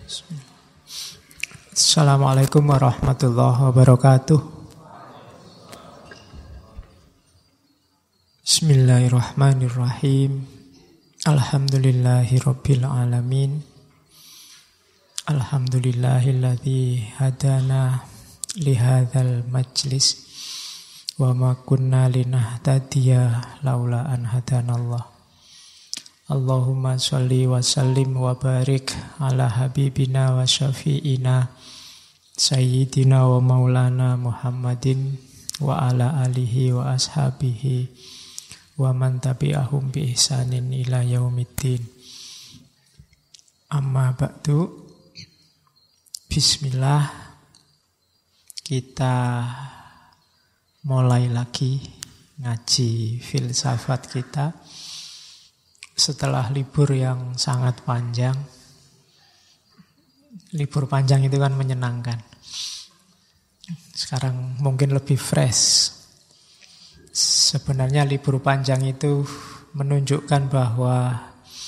Assalamualaikum warahmatullahi wabarakatuh. Bismillahirrahmanirrahim. Alhamdulillahirabbil alamin. Alhamdulillahilladzi hadana li hadzal majlis wa ma kunna linahtadiya laula an hadanallah. Allahumma sholli wa sallim wa barik ala habibina wa syafi'ina sayyidina wa maulana Muhammadin wa ala alihi wa ashabihi wa man tabi'ahum bi ihsanin ila yaumiddin. Amma ba'du. Bismillah. Kita mulai lagi ngaji filsafat kita setelah libur yang sangat panjang. Libur panjang itu kan menyenangkan. Sekarang mungkin lebih fresh. Sebenarnya libur panjang itu menunjukkan bahwa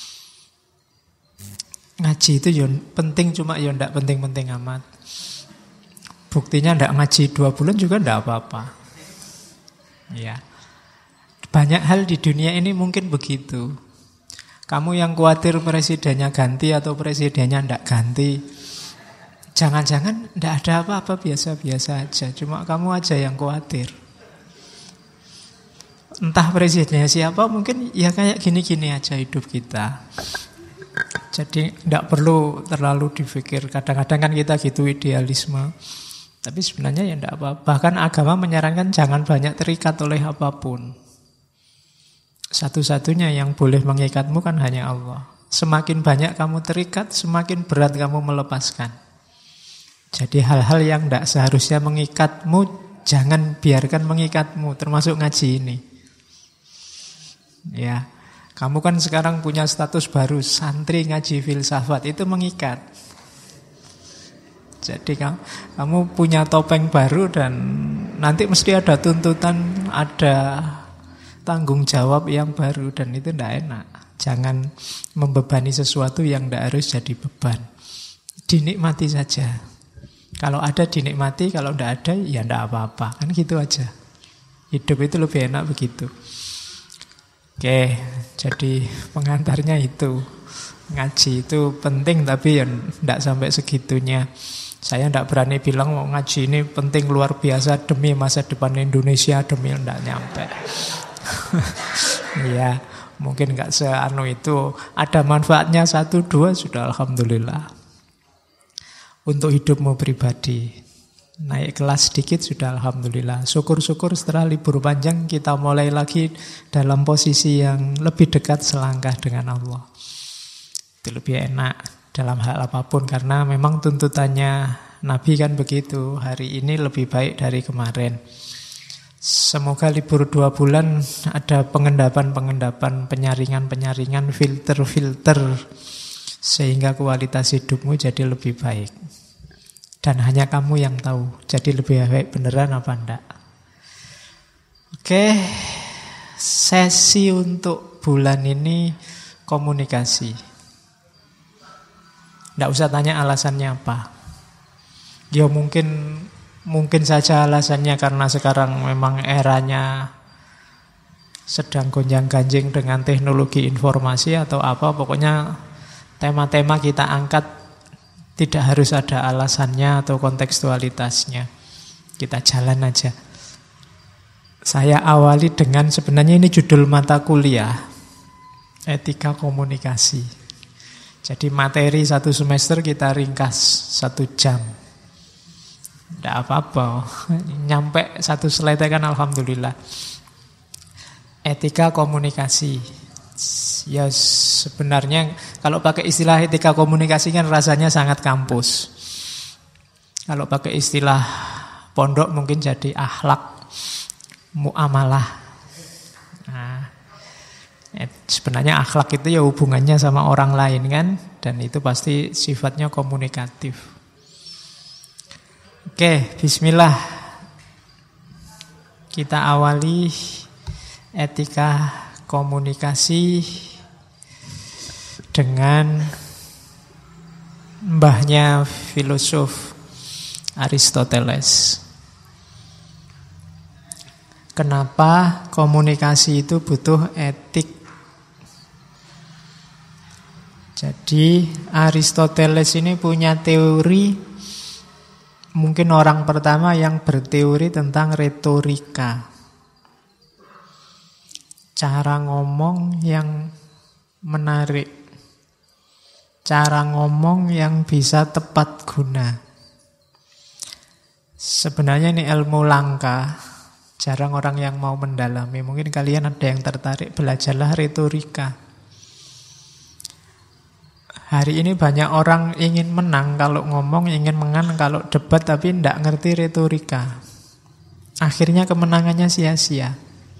ngaji itu ya penting, cuma ya tidak penting-penting amat. Buktinya tidak ngaji 2 bulan juga tidak apa-apa. Ya. Banyak hal di dunia ini mungkin begitu. Kamu yang khawatir presidennya ganti atau presidennya tidak ganti, jangan-jangan tidak ada apa-apa, biasa-biasa aja. Cuma kamu aja yang khawatir. Entah presidennya siapa, mungkin ya kayak gini-gini aja hidup kita. Jadi tidak perlu terlalu dipikir. Kadang-kadang kan kita gitu idealisme. Tapi sebenarnya ya tidak apa-apa. Bahkan agama menyarankan jangan banyak terikat oleh apapun. Satu-satunya yang boleh mengikatmu kan hanya Allah. Semakin banyak kamu terikat, semakin berat kamu melepaskan. Jadi hal-hal yang tidak seharusnya mengikatmu, jangan biarkan mengikatmu, termasuk ngaji ini. Ya, kamu kan sekarang punya status baru, santri ngaji filsafat, itu mengikat. Jadi kamu punya topeng baru dan nanti mesti ada tuntutan, ada tanggung jawab yang baru, dan itu tidak enak. Jangan membebani sesuatu yang tidak harus jadi beban. Dinikmati saja. Kalau ada dinikmati, kalau tidak ada ya tidak apa-apa. Kan gitu aja. Hidup itu lebih enak begitu. Oke, jadi pengantarnya itu. Ngaji itu penting tapi ya tidak sampai segitunya. Saya tidak berani bilang mau ngaji ini penting luar biasa demi masa depan Indonesia, demi tidak nyampe. Ya, mungkin nggak seanu itu. Ada manfaatnya 1-2 sudah alhamdulillah. Untuk hidupmu pribadi, naik kelas sedikit sudah alhamdulillah. Syukur-syukur setelah libur panjang kita mulai lagi dalam posisi yang lebih dekat selangkah dengan Allah. Itu lebih enak dalam hal apapun, karena memang tuntutannya Nabi kan begitu. Hari ini lebih baik dari kemarin. Semoga libur 2 bulan ada pengendapan-pengendapan, penyaringan-penyaringan, filter-filter, sehingga kualitas hidupmu jadi lebih baik. Dan hanya kamu yang tahu, jadi lebih baik beneran apa enggak. Oke, sesi untuk bulan ini komunikasi. Enggak usah tanya alasannya apa. Ya mungkin saja alasannya karena sekarang memang eranya sedang gonjang-ganjing dengan teknologi informasi atau apa. Pokoknya tema-tema kita angkat tidak harus ada alasannya atau kontekstualitasnya. Kita jalan aja. Saya awali dengan, sebenarnya ini judul mata kuliah, etika komunikasi. Jadi materi 1 semester kita ringkas 1 jam. Tidak apa-apa, nyampe 1 slide kan alhamdulillah. Etika komunikasi. Ya sebenarnya kalau pakai istilah etika komunikasi kan rasanya sangat kampus. Kalau pakai istilah pondok mungkin jadi akhlak muamalah. Nah, sebenarnya akhlak itu ya hubungannya sama orang lain kan, dan itu pasti sifatnya komunikatif. Oke, bismillah. Kita awali etika komunikasi dengan mbahnya filosof Aristoteles. Kenapa komunikasi itu butuh etik? Jadi Aristoteles ini punya teori, mungkin orang pertama yang berteori tentang retorika. Cara ngomong yang menarik, cara ngomong yang bisa tepat guna. Sebenarnya ini ilmu langka, jarang orang yang mau mendalami. Mungkin kalian ada yang tertarik, belajarlah retorika. Hari ini banyak orang ingin menang kalau ngomong, ingin menang kalau debat, tapi tidak ngerti retorika. Akhirnya kemenangannya sia-sia.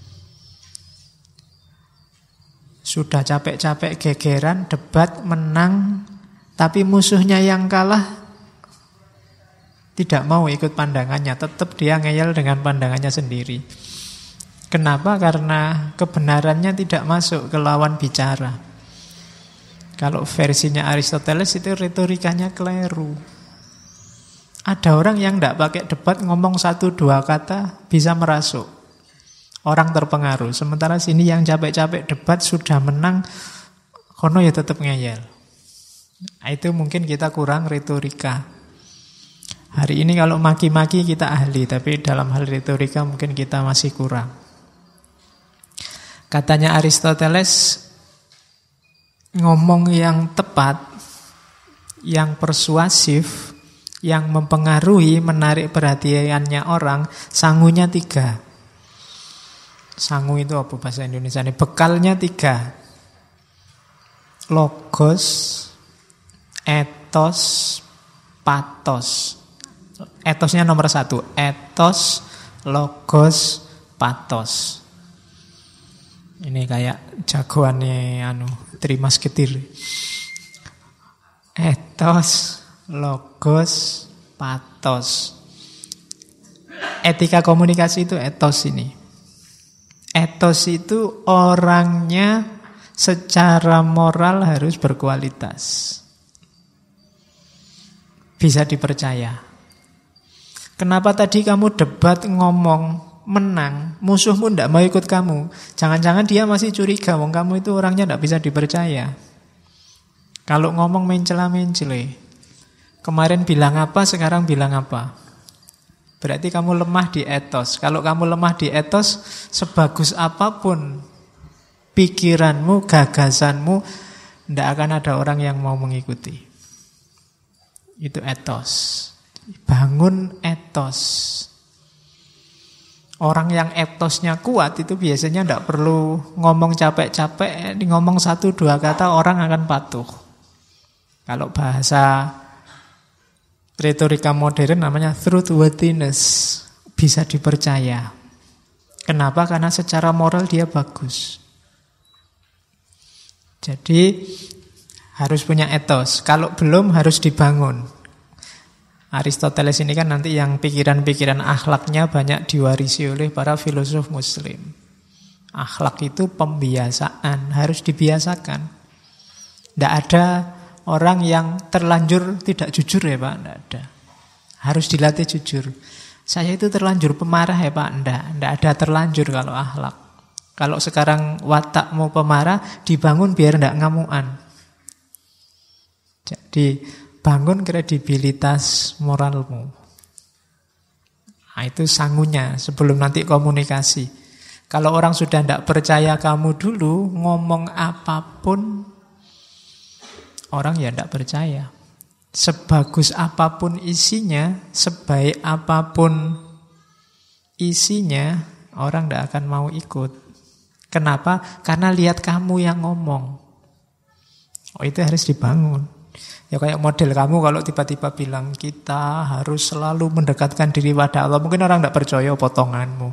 Sudah capek-capek gegeran, debat, menang, tapi musuhnya yang kalah tidak mau ikut pandangannya, tetap dia ngeyel dengan pandangannya sendiri. Kenapa? Karena kebenarannya tidak masuk ke lawan bicara. Kalau versinya Aristoteles itu retorikanya keliru. Ada orang yang tidak pakai debat, ngomong 1-2 kata bisa merasuk. Orang terpengaruh. Sementara sini yang capek-capek debat sudah menang, kono ya tetap ngeyel. Nah, itu mungkin kita kurang retorika. Hari ini kalau maki-maki kita ahli, tapi dalam hal retorika mungkin kita masih kurang. Katanya Aristoteles, ngomong yang tepat, yang persuasif, yang mempengaruhi, menarik perhatiannya orang, sangunya 3. Sangu itu apa bahasa Indonesia ini? Bekalnya 3. Logos, etos, patos. Etosnya nomor 1. Etos, logos, patos. Ini kayak jagoannya Trimas Ketir. Etos, logos, patos. Etika komunikasi itu etos ini. Etos itu orangnya secara moral harus berkualitas. Bisa dipercaya. Kenapa tadi kamu debat ngomong menang, musuhmu tidak mau ikut kamu? Jangan-jangan dia masih curiga, wong kamu itu orangnya tidak bisa dipercaya. Kalau ngomong mencela-mencele, kemarin bilang apa, sekarang bilang apa? Berarti kamu lemah di etos. Kalau kamu lemah di etos, sebagus apapun pikiranmu, gagasanmu, tidak akan ada orang yang mau mengikuti. Itu etos. Bangun etos. Orang yang etosnya kuat itu biasanya tidak perlu ngomong capek-capek, ngomong 1-2 kata orang akan patuh. Kalau bahasa retorika modern namanya truthworthiness, bisa dipercaya. Kenapa? Karena secara moral dia bagus. Jadi harus punya etos. Kalau belum harus dibangun. Aristoteles ini kan nanti yang pikiran-pikiran akhlaknya banyak diwarisi oleh para filosof muslim. Akhlak itu pembiasaan, harus dibiasakan. Tidak ada orang yang terlanjur tidak jujur ya Pak, tidak ada. Harus dilatih jujur. Saya itu terlanjur pemarah ya Pak, tidak ada terlanjur kalau akhlak. Kalau sekarang watakmu pemarah, dibangun biar tidak ngamuan. Jadi bangun kredibilitas moralmu. Nah, itu sangunya sebelum nanti komunikasi. Kalau orang sudah tidak percaya kamu dulu, ngomong apapun orang ya tidak percaya. Sebagus apapun isinya, sebaik apapun isinya, orang tidak akan mau ikut. Kenapa? Karena lihat kamu yang ngomong. Oh, itu harus dibangun. Ya kayak model kamu kalau tiba-tiba bilang kita harus selalu mendekatkan diri pada Allah. Mungkin orang tidak percaya potonganmu.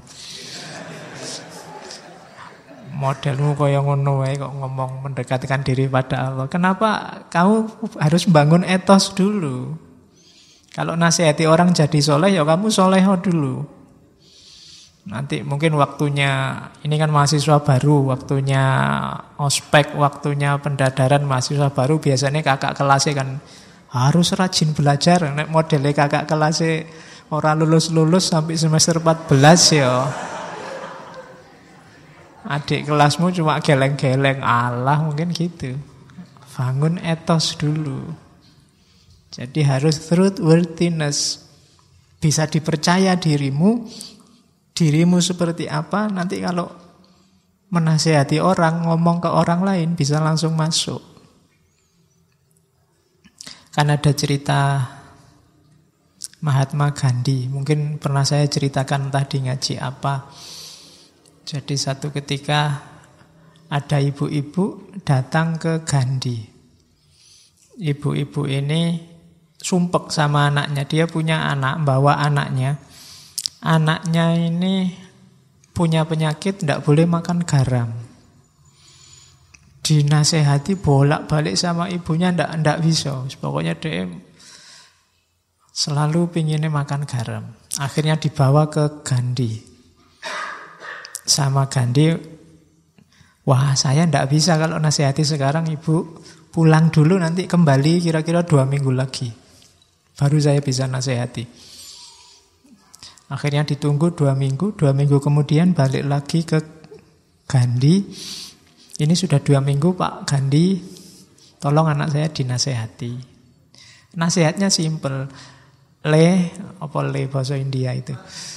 Modelmu kaya ngono wae kok ngomong mendekatkan diri pada Allah. Kenapa? Kamu harus bangun etos dulu. Kalau nasihati orang jadi soleh, ya kamu soleho dulu. Nanti mungkin waktunya, ini kan mahasiswa baru, waktunya ospek, waktunya pendadaran mahasiswa baru, biasanya kakak kelasnya kan Harus rajin belajar. Nek modelnya kakak kelasnya orang lulus-lulus sampai semester 14 ya. Adik kelasmu cuma geleng-geleng, Allah mungkin gitu. Bangun etos dulu. Jadi harus truthworthiness. Bisa dipercaya dirimu seperti apa, nanti kalau menasihati orang, ngomong ke orang lain bisa langsung masuk. Kan ada cerita Mahatma Gandhi, mungkin pernah saya ceritakan entah di ngaji apa. Jadi satu ketika ada ibu-ibu datang ke Gandhi. Ibu-ibu ini sumpek sama anaknya. Dia punya anak, bawa anaknya. Anaknya ini punya penyakit, tidak boleh makan garam. Dinasehati bolak-balik sama ibunya, tidak bisa. Pokoknya dia selalu pinginnya makan garam. Akhirnya dibawa ke Gandhi. Sama Gandhi, wah saya tidak bisa kalau nasihati sekarang, ibu pulang dulu nanti kembali kira-kira 2 minggu lagi. Baru saya bisa nasihati. Akhirnya ditunggu 2 minggu, 2 minggu kemudian balik lagi ke Gandhi. Ini sudah 2 minggu Pak Gandhi, tolong anak saya dinasehati. Nasihatnya simple. Apa bahasa India itu?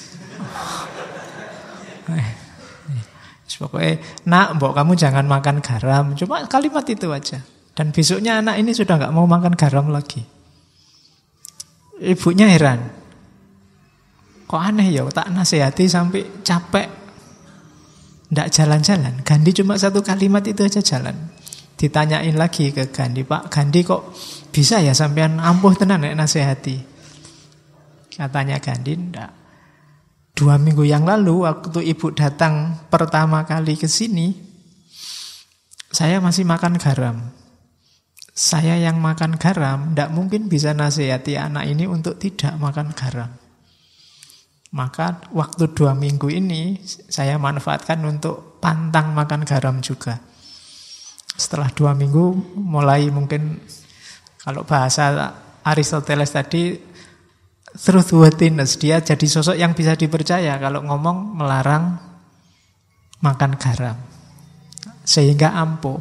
Pokoknya, nak, mbok kamu jangan makan garam. Cuma kalimat itu aja. Dan besoknya anak ini sudah gak mau makan garam lagi. Ibunya heran. Kok aneh ya, tak nasihati sampai capek. Ndak jalan-jalan. Gandhi cuma 1 kalimat itu aja jalan. Ditanyain lagi ke Gandhi, Pak Gandhi kok bisa ya sampean ampuh tenan nek nasihati? Katanya Gandhi, ndak. 2 minggu yang lalu waktu ibu datang pertama kali ke sini, saya masih makan garam. Saya yang makan garam, tidak mungkin bisa nasihati anak ini untuk tidak makan garam. Maka waktu 2 minggu ini saya manfaatkan untuk pantang makan garam juga. Setelah 2 minggu mulai mungkin, kalau bahasa Aristoteles tadi, truthworthiness, dia jadi sosok yang bisa dipercaya kalau ngomong melarang makan garam. Sehingga ampuh.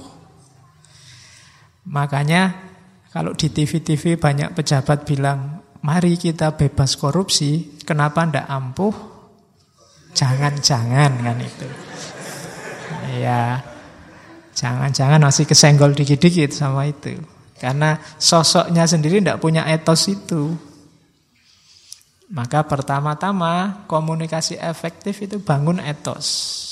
Makanya kalau di TV-TV banyak pejabat bilang, mari kita bebas korupsi, kenapa ndak ampuh? Jangan-jangan kan itu. Ya, jangan-jangan masih kesenggol dikit-dikit sama itu. Karena sosoknya sendiri ndak punya etos itu. Maka pertama-tama komunikasi efektif itu bangun etos.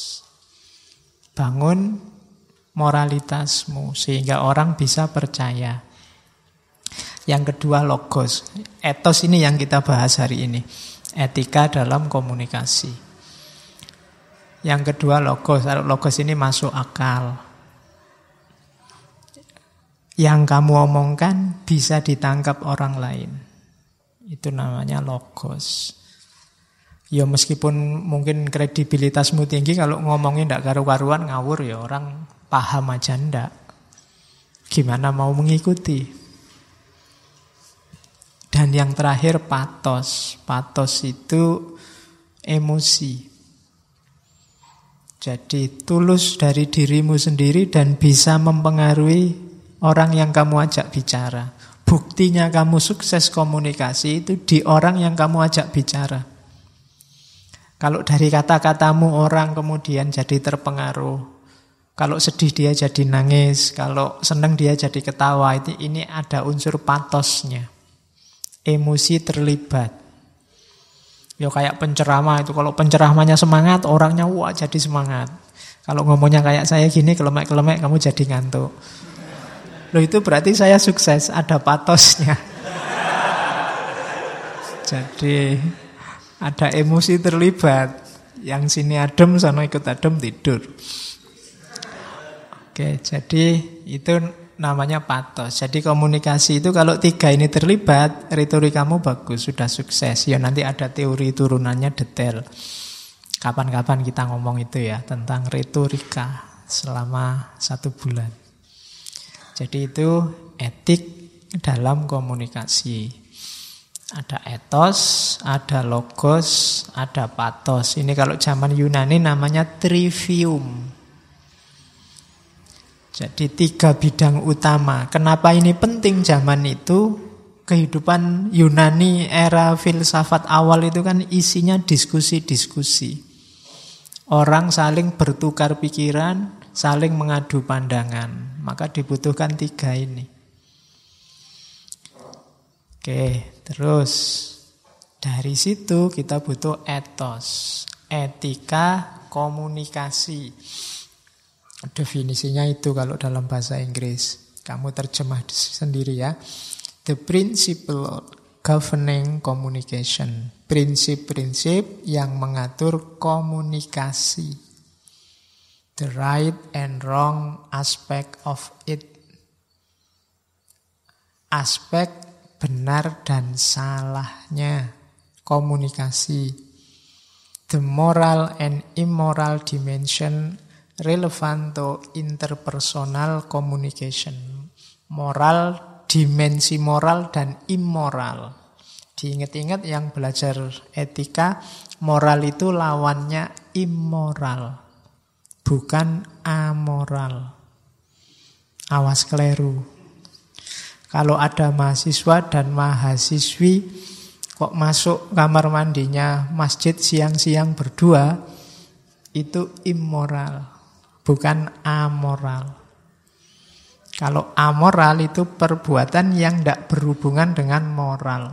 Bangun moralitasmu sehingga orang bisa percaya. Yang kedua logos. Etos ini yang kita bahas hari ini. Etika dalam komunikasi. Yang kedua logos. Logos ini masuk akal. Yang kamu omongkan bisa ditangkap orang lain. Itu namanya logos. Ya meskipun mungkin kredibilitasmu tinggi, kalau ngomongin tidak karu-karuan ngawur ya orang paham aja ndak. Gimana mau mengikuti? Dan yang terakhir patos. Patos itu emosi. Jadi tulus dari dirimu sendiri dan bisa mempengaruhi orang yang kamu ajak bicara. Buktinya kamu sukses komunikasi itu di orang yang kamu ajak bicara. Kalau dari kata-katamu orang kemudian jadi terpengaruh. Kalau sedih dia jadi nangis. Kalau senang dia jadi ketawa. Ini ada unsur patosnya. Emosi terlibat. Ya kayak penceramah itu. Kalau penceramahnya semangat, orangnya wah jadi semangat. Kalau ngomongnya kayak saya gini, kelemek-kelemek, kamu jadi ngantuk. Loh itu berarti saya sukses, ada patosnya. Jadi ada emosi terlibat. Yang sini adem, sana ikut adem, tidur. Oke, jadi itu namanya patos. Jadi komunikasi itu kalau 3 ini terlibat, retorikamu bagus, sudah sukses. Ya nanti ada teori turunannya detail. Kapan-kapan kita ngomong itu ya, tentang retorika selama 1 bulan. Jadi itu etik, dalam komunikasi. Ada etos, ada logos, ada pathos. Ini kalau zaman Yunani namanya trivium. Jadi 3 bidang utama. Kenapa ini penting zaman itu? Kehidupan Yunani era filsafat awal itu kan isinya diskusi-diskusi. Orang saling bertukar pikiran, saling mengadu pandangan. Maka dibutuhkan 3 ini. Oke, terus dari situ kita butuh etos, etika komunikasi. Definisinya itu kalau dalam bahasa Inggris. Kamu terjemah sendiri ya. The principle governing communication. Prinsip-prinsip yang mengatur komunikasi. The right and wrong aspect of it. Aspek benar dan salahnya komunikasi. The moral and immoral dimension relevant to interpersonal communication. Moral, dimensi moral dan immoral. Diingat-ingat yang belajar etika, moral itu lawannya immoral, bukan amoral. Awas keliru. Kalau ada mahasiswa dan mahasiswi kok masuk kamar mandinya masjid siang-siang berdua, itu immoral, bukan amoral. Kalau amoral itu perbuatan yang tidak berhubungan dengan moral.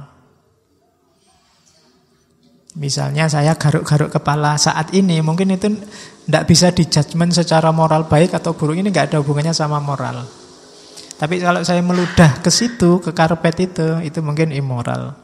Misalnya saya garuk-garuk kepala saat ini, mungkin itu tidak bisa dijudgment secara moral baik atau buruk, ini tidak ada hubungannya sama moral. Tapi kalau saya meludah ke situ, ke karpet itu mungkin immoral.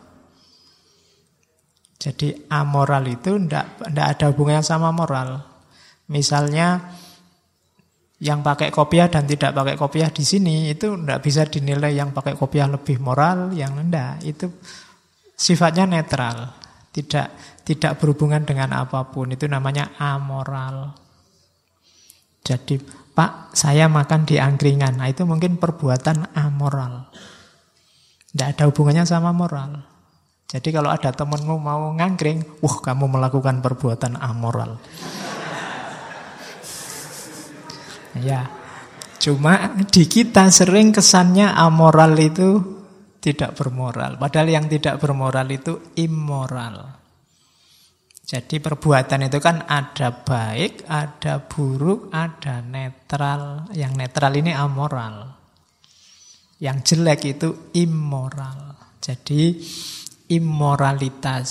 Jadi amoral itu tidak ada hubungannya sama moral. Misalnya yang pakai kopiah dan tidak pakai kopiah di sini itu tidak bisa dinilai yang pakai kopiah lebih moral, yang tidak. Itu sifatnya netral, tidak berhubungan dengan apapun. Itu namanya amoral. Jadi Pak, saya makan di angkringan. Nah, itu mungkin perbuatan amoral. Tidak ada hubungannya sama moral. Jadi kalau ada temanmu mau ngangkring, kamu melakukan perbuatan amoral. Ya, cuma di kita sering kesannya amoral itu tidak bermoral. Padahal yang tidak bermoral itu immoral. Jadi perbuatan itu kan ada baik, ada buruk, ada netral. Yang netral ini amoral. Yang jelek itu immoral. Jadi immoralitas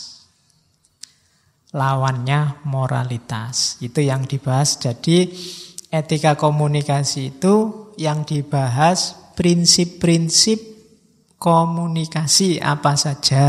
lawannya moralitas. Itu yang dibahas. Jadi etika komunikasi itu yang dibahas prinsip-prinsip komunikasi apa saja.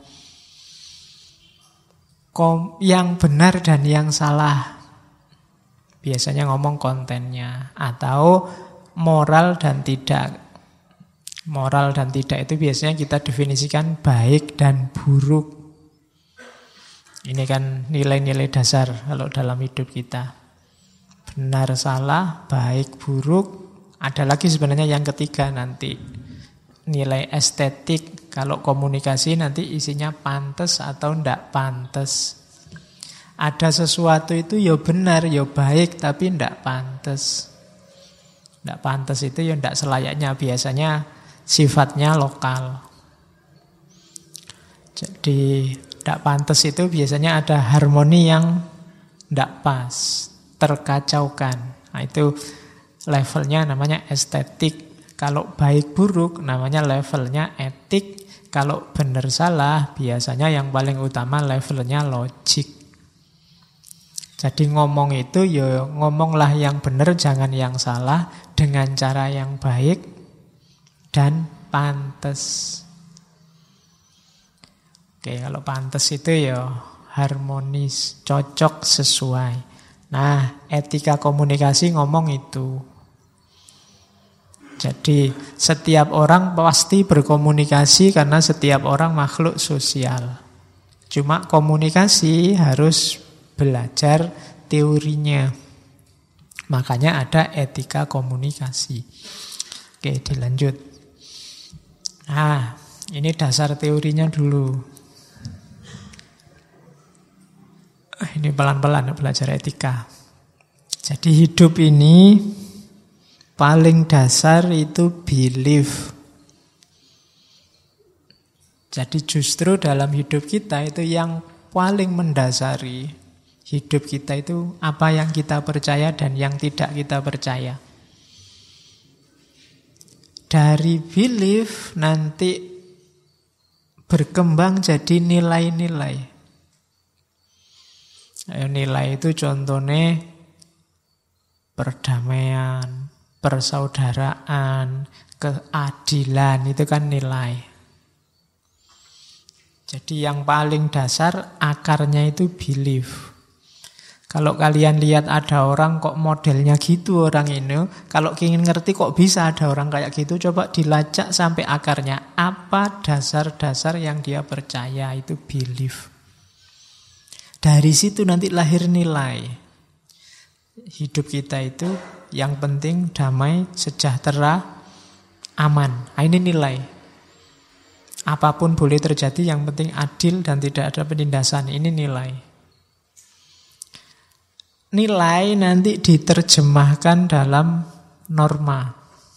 Yang benar dan yang salah. Biasanya ngomong kontennya. Atau moral dan tidak. Moral dan tidak itu biasanya kita definisikan baik dan buruk. Ini kan nilai-nilai dasar kalau dalam hidup kita. Benar, salah, baik, buruk. Ada lagi sebenarnya yang ketiga nanti. Nilai estetik. Kalau komunikasi nanti isinya pantas atau tidak pantas. Ada sesuatu itu ya benar, ya baik, tapi tidak pantas. Tidak pantas itu ya tidak selayaknya. Biasanya sifatnya lokal. Jadi tidak pantas itu biasanya ada harmoni yang tidak pas, terkacaukan. Nah, itu levelnya namanya estetik. Kalau baik buruk namanya levelnya etik. Kalau benar salah biasanya yang paling utama levelnya logik. Jadi ngomong itu ya ngomonglah yang benar, jangan yang salah, dengan cara yang baik dan pantas. Oke, kalau pantas itu ya harmonis, cocok, sesuai. Nah, etika komunikasi ngomong itu. Jadi setiap orang pasti berkomunikasi karena setiap orang makhluk sosial. Cuma komunikasi harus belajar teorinya. Makanya ada etika komunikasi. Oke, dilanjut. Nah, ini dasar teorinya dulu. Ini pelan-pelan belajar etika. Jadi hidup ini paling dasar itu belief. Jadi justru dalam hidup kita itu yang paling mendasari hidup kita itu apa yang kita percaya dan yang tidak kita percaya. Dari belief nanti berkembang jadi nilai-nilai. Nilai itu contohnya perdamaian, persaudaraan, keadilan, itu kan nilai. Jadi yang paling dasar akarnya itu belief. Kalau kalian lihat ada orang kok modelnya gitu orang ini, kalau ingin ngerti kok bisa ada orang kayak gitu, coba dilacak sampai akarnya. Apa dasar-dasar yang dia percaya, itu belief. Dari situ nanti lahir nilai. Hidup kita itu yang penting damai, sejahtera, aman. Nah, ini nilai. Apapun boleh terjadi, yang penting adil dan tidak ada penindasan. Ini nilai. Nilai nanti diterjemahkan dalam norma.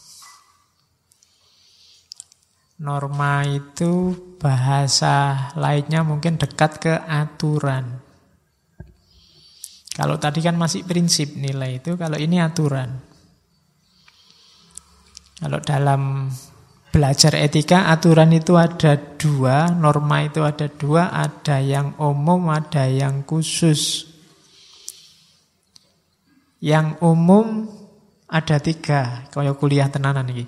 Norma itu bahasa lainnya mungkin dekat ke aturan. Kalau tadi kan masih prinsip nilai itu, kalau ini aturan. Kalau dalam belajar etika, aturan itu ada dua, norma itu ada dua, ada yang umum, ada yang khusus. Yang umum ada tiga, kayak kuliah tenanan ini.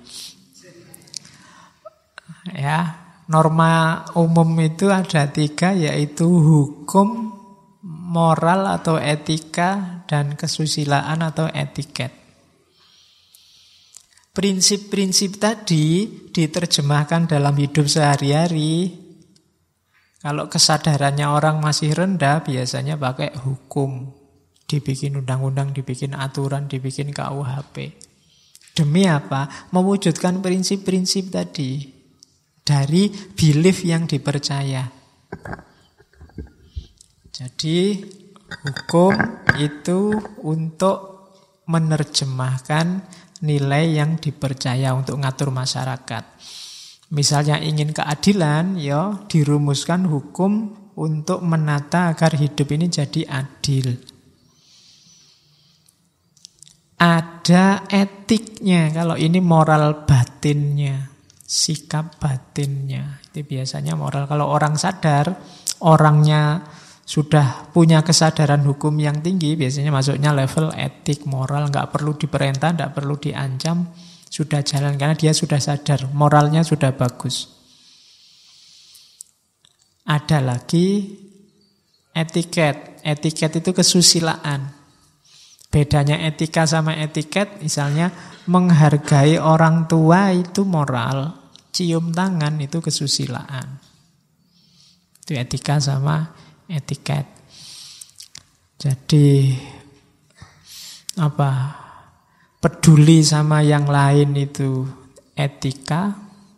Ya, norma umum itu ada tiga, yaitu hukum, moral atau etika, dan kesusilaan atau etiket. Prinsip-prinsip tadi diterjemahkan dalam hidup sehari-hari. Kalau kesadarannya orang masih rendah, biasanya pakai hukum. Dibikin undang-undang, dibikin aturan, dibikin KUHP. Demi apa? Mewujudkan prinsip-prinsip tadi dari belief yang dipercaya. Jadi hukum itu untuk menerjemahkan nilai yang dipercaya untuk ngatur masyarakat. Misalnya ingin keadilan, ya dirumuskan hukum untuk menata agar hidup ini jadi adil. Ada etiknya, kalau ini moral batinnya, sikap batinnya. Itu biasanya moral. Kalau orang sadar, orangnya sudah punya kesadaran hukum yang tinggi, biasanya masuknya level etik, moral, nggak perlu diperintah, nggak perlu diancam, sudah jalan karena dia sudah sadar, moralnya sudah bagus. Ada lagi etiket. Etiket itu kesusilaan. Bedanya etika sama etiket, misalnya menghargai orang tua itu moral, cium tangan itu kesusilaan. Itu etika sama etiket. Jadi peduli sama yang lain itu etika.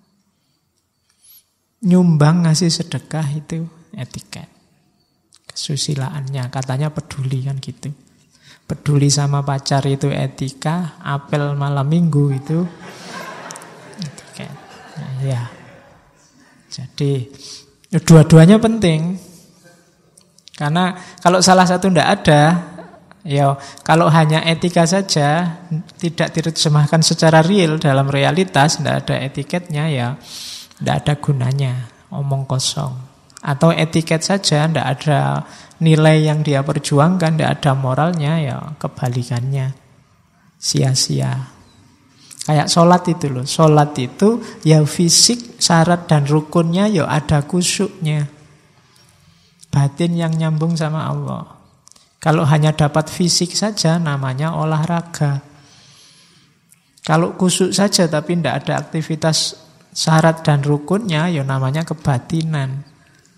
Nyumbang ngasih sedekah itu etiket. Kesusilaannya katanya peduli kan gitu. Peduli sama pacar itu etika, apel malam minggu itu etiket. Nah, ya. Jadi dua-duanya penting. Karena kalau salah satu tidak ada, ya kalau hanya etika saja tidak diterjemahkan secara real dalam realitas, tidak ada etiketnya, ya tidak ada gunanya, omong kosong. Atau etiket saja tidak ada nilai yang dia perjuangkan, tidak ada moralnya, ya kebalikannya, sia-sia. Kayak sholat itu loh, sholat itu ya fisik, syarat dan rukunnya ya ada khusyuknya. Batin yang nyambung sama Allah. Kalau hanya dapat fisik saja namanya olahraga. Kalau khusyuk saja tapi tidak ada aktivitas syarat dan rukunnya, ya namanya kebatinan.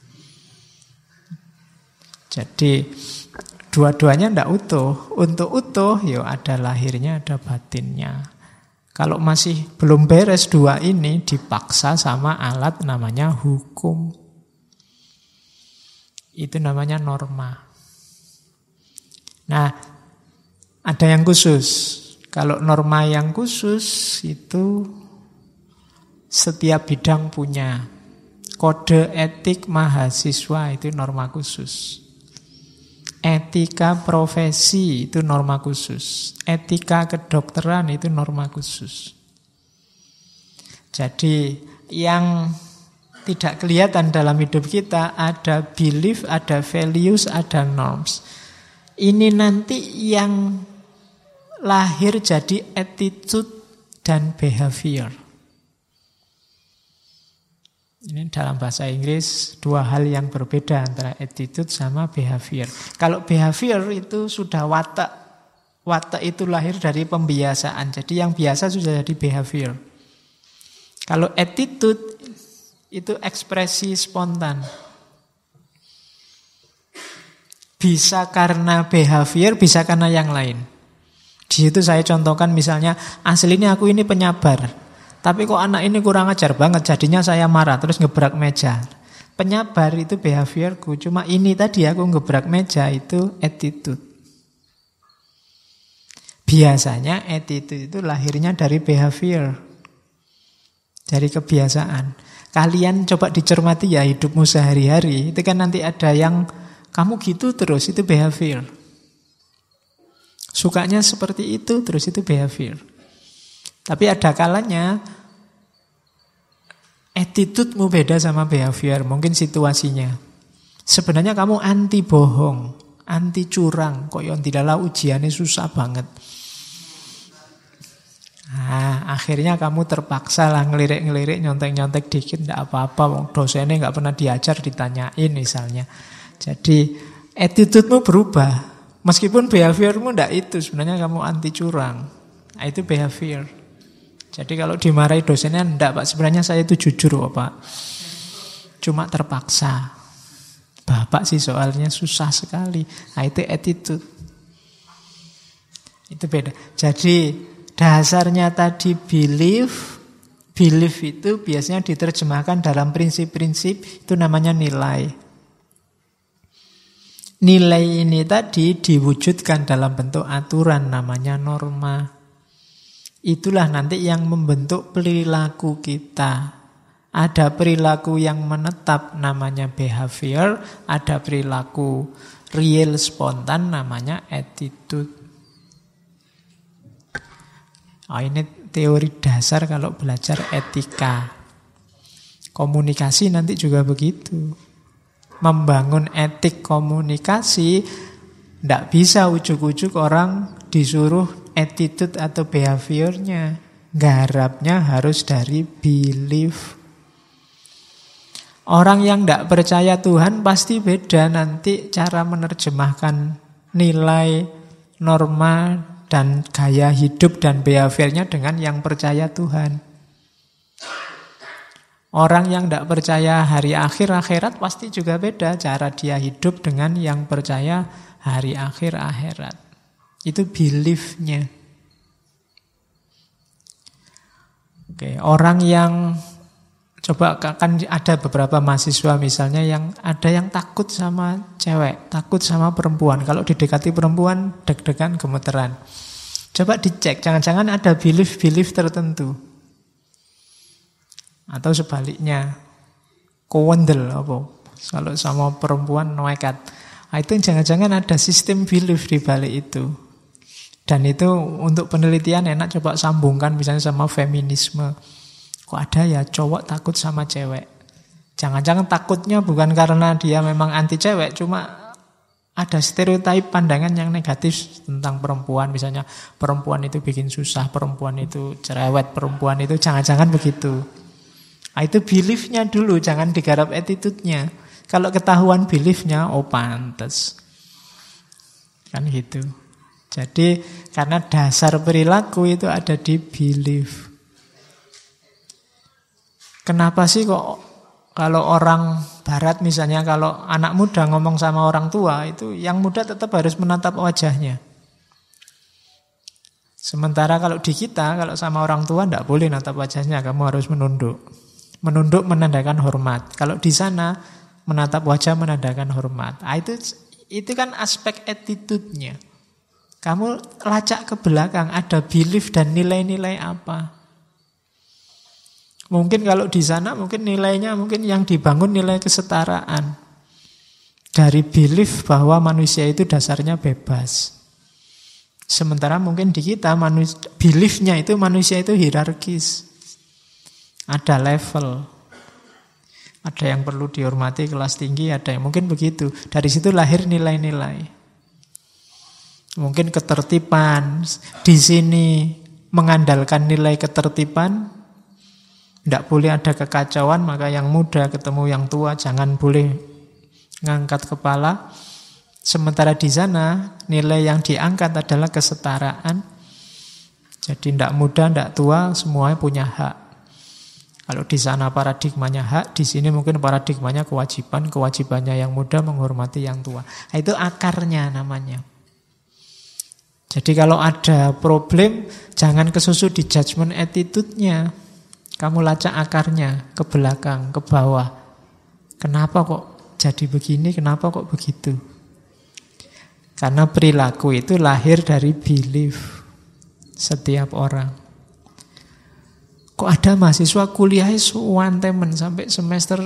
Jadi dua-duanya tidak utuh. Untuk utuh ya ada lahirnya, ada batinnya. Kalau masih belum beres dua ini, dipaksa sama alat namanya hukum. Itu namanya norma. Nah, ada yang khusus. Kalau norma yang khusus itu setiap bidang punya. Kode etik mahasiswa itu norma khusus. Etika profesi itu norma khusus. Etika kedokteran itu norma khusus. Jadi yang tidak kelihatan dalam hidup kita ada belief, ada values, ada norms. Ini nanti yang lahir jadi attitude dan behavior. Ini dalam bahasa Inggris dua hal yang berbeda antara attitude sama behavior. Kalau behavior itu sudah watak. Watak itu lahir dari pembiasaan. Jadi yang biasa sudah jadi behavior. Kalau attitude itu ekspresi spontan. Bisa karena behavior, bisa karena yang lain. Di situ saya contohkan misalnya, aslinya aku ini penyabar. Tapi kok anak ini kurang ajar banget, jadinya saya marah, terus ngebrak meja. Penyabar itu behaviorku, cuma ini tadi aku ngebrak meja itu attitude. Biasanya attitude itu lahirnya dari behavior, dari kebiasaan. Kalian coba dicermati ya hidupmu sehari-hari, itu kan nanti ada yang kamu gitu terus, itu behavior. Sukanya seperti itu, terus itu behavior. Tapi ada kalanya attitude-mu beda sama behavior, mungkin situasinya. Sebenarnya kamu anti bohong, anti curang, kok yang tidaklah ujiannya susah banget. Nah, akhirnya kamu terpaksa lah ngelirik-ngelirik, nyontek-nyontek dikit, tidak apa-apa, dosennya nggak pernah diajar, ditanyain misalnya. Jadi attitude-mu berubah. Meskipun behaviormu tidak itu, sebenarnya kamu anti curang. Nah, itu behavior. Jadi kalau dimarahi dosennya, enggak Pak, sebenarnya saya itu jujur kok Pak. Cuma terpaksa. Bapak sih soalnya susah sekali. Nah, itu attitude. Itu beda. Jadi dasarnya tadi belief. Belief itu biasanya diterjemahkan dalam prinsip-prinsip, itu namanya nilai. Nilai ini tadi diwujudkan dalam bentuk aturan, namanya norma. Itulah nanti yang membentuk perilaku kita. Ada perilaku yang menetap, namanya behavior. Ada perilaku real, spontan, namanya attitude. Oh, ini teori dasar kalau belajar etika. Komunikasi nanti juga begitu. Membangun etik komunikasi, tidak bisa ujuk-ujuk orang disuruh attitude atau behaviornya. Garapnya harus dari belief. Orang yang tidak percaya Tuhan pasti beda nanti cara menerjemahkan nilai, norma, dan gaya hidup dan behaviornya dengan yang percaya Tuhan. Orang yang tidak percaya hari akhir akhirat pasti juga beda cara dia hidup dengan yang percaya hari akhir akhirat. Itu belief-nya. Oke, orang yang coba kan ada beberapa mahasiswa misalnya yang ada yang takut sama cewek, takut sama perempuan. Kalau didekati perempuan deg-degan gemeteran. Coba dicek, jangan-jangan ada belief-belief tertentu. Atau sebaliknya, kowendel apa? Kalau sama perempuan nekat. Nah, itu jangan-jangan ada sistem belief di balik itu. Dan itu untuk penelitian enak coba sambungkan misalnya sama feminisme. Kok ada ya cowok takut sama cewek? Jangan-jangan takutnya bukan karena dia memang anti cewek, cuma ada stereotip pandangan yang negatif tentang perempuan. Misalnya perempuan itu bikin susah, perempuan itu cerewet, perempuan itu jangan-jangan begitu. Nah, itu beliefnya dulu, jangan digarap attitude-nya. Kalau ketahuan beliefnya, oh pantes. Kan gitu. Jadi karena dasar perilaku itu ada di belief. Kenapa sih kok kalau orang barat misalnya, kalau anak muda ngomong sama orang tua, itu yang muda tetap harus menatap wajahnya. Sementara kalau di kita, kalau sama orang tua tidak boleh natap wajahnya, kamu harus menunduk. Menunduk menandakan hormat. Kalau di sana menatap wajah menandakan hormat. Itu kan aspek attitude-nya. Kamu lacak ke belakang, ada belief dan nilai-nilai apa. Mungkin kalau di sana mungkin nilainya mungkin yang dibangun nilai kesetaraan. Dari belief bahwa manusia itu dasarnya bebas. Sementara mungkin di kita belief-nya itu manusia itu hierarkis. Ada level. Ada yang perlu dihormati kelas tinggi, ada yang mungkin begitu. Dari situ lahir nilai-nilai. Mungkin ketertiban. Di sini mengandalkan nilai ketertiban. Tidak boleh ada kekacauan, maka yang muda ketemu yang tua jangan boleh ngangkat kepala. Sementara di sana nilai yang diangkat adalah kesetaraan. Jadi tidak muda, tidak tua, semuanya punya hak. Kalau di sana paradigmanya hak, di sini mungkin paradigmanya kewajiban. Kewajibannya yang muda menghormati yang tua. Nah, itu akarnya namanya. Jadi kalau ada problem, jangan kesusu di judgment attitude-nya. Kamu lacak akarnya ke belakang, ke bawah. Kenapa kok jadi begini, kenapa kok begitu? Karena perilaku itu lahir dari belief setiap orang. Kok ada mahasiswa kuliah one temen sampai semester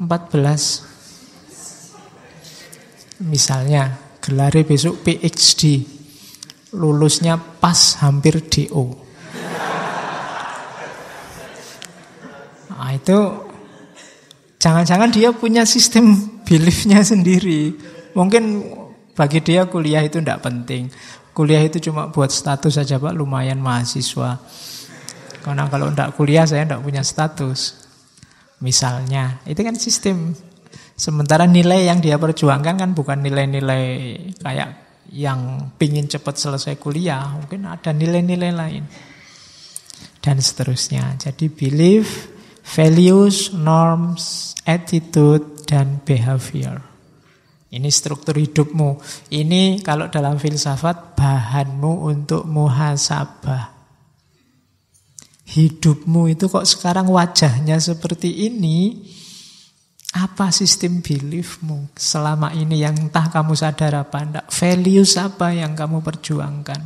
14. Misalnya, gelarnya besok PhD. Lulusnya pas hampir DO. Nah, itu jangan-jangan dia punya sistem beliefnya sendiri. Mungkin bagi dia kuliah itu tidak penting. Kuliah itu cuma buat status saja, Pak, lumayan mahasiswa. Karena kalau tidak kuliah saya tidak punya status. Misalnya, itu kan sistem. Sementara nilai yang dia perjuangkan kan bukan nilai-nilai kayak yang pingin cepat selesai kuliah. Mungkin ada nilai-nilai lain. Dan seterusnya. Jadi belief, values, norms, attitude, dan behavior. Ini struktur hidupmu. Ini kalau dalam filsafat bahanmu untuk muhasabah. Hidupmu itu kok sekarang wajahnya seperti ini. Apa sistem beliefmu selama ini yang entah kamu sadar apa enggak? Values apa yang kamu perjuangkan?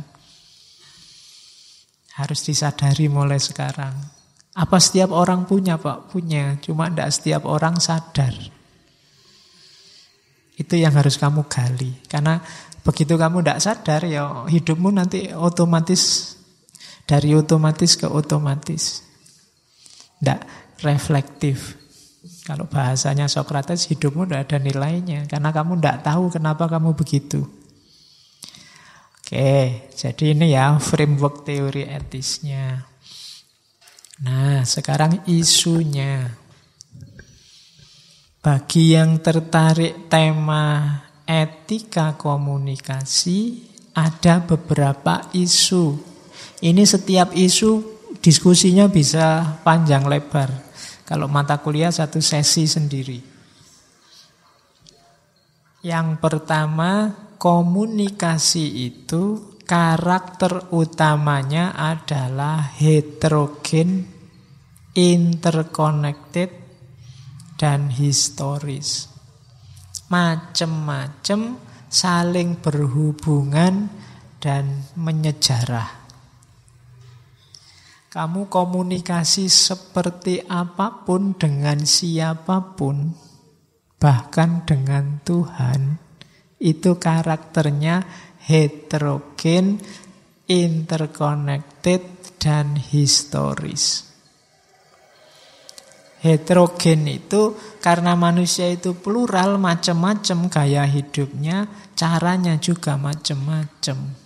Harus disadari mulai sekarang. Apa setiap orang punya, Pak? Punya. Cuma enggak setiap orang sadar. Itu yang harus kamu gali. Karena begitu kamu tidak sadar, ya hidupmu nanti otomatis, dari otomatis ke otomatis. Tidak reflektif. Kalau bahasanya Socrates, hidupmu tidak ada nilainya. Karena kamu tidak tahu kenapa kamu begitu. Oke, jadi ini ya framework teori etisnya. Nah, sekarang isunya. Bagi yang tertarik tema etika komunikasi, ada beberapa isu. Ini setiap isu diskusinya bisa panjang lebar. Kalau mata kuliah satu sesi sendiri. Yang pertama, komunikasi itu karakter utamanya adalah heterogen, interconnected, dan historis. Macem-macem, saling berhubungan dan menyejarah. Kamu komunikasi seperti apapun dengan siapapun, bahkan dengan Tuhan, itu karakternya heterogen, interconnected, dan historis. Heterogen itu karena manusia itu plural, macam-macam gaya hidupnya, caranya juga macam-macam.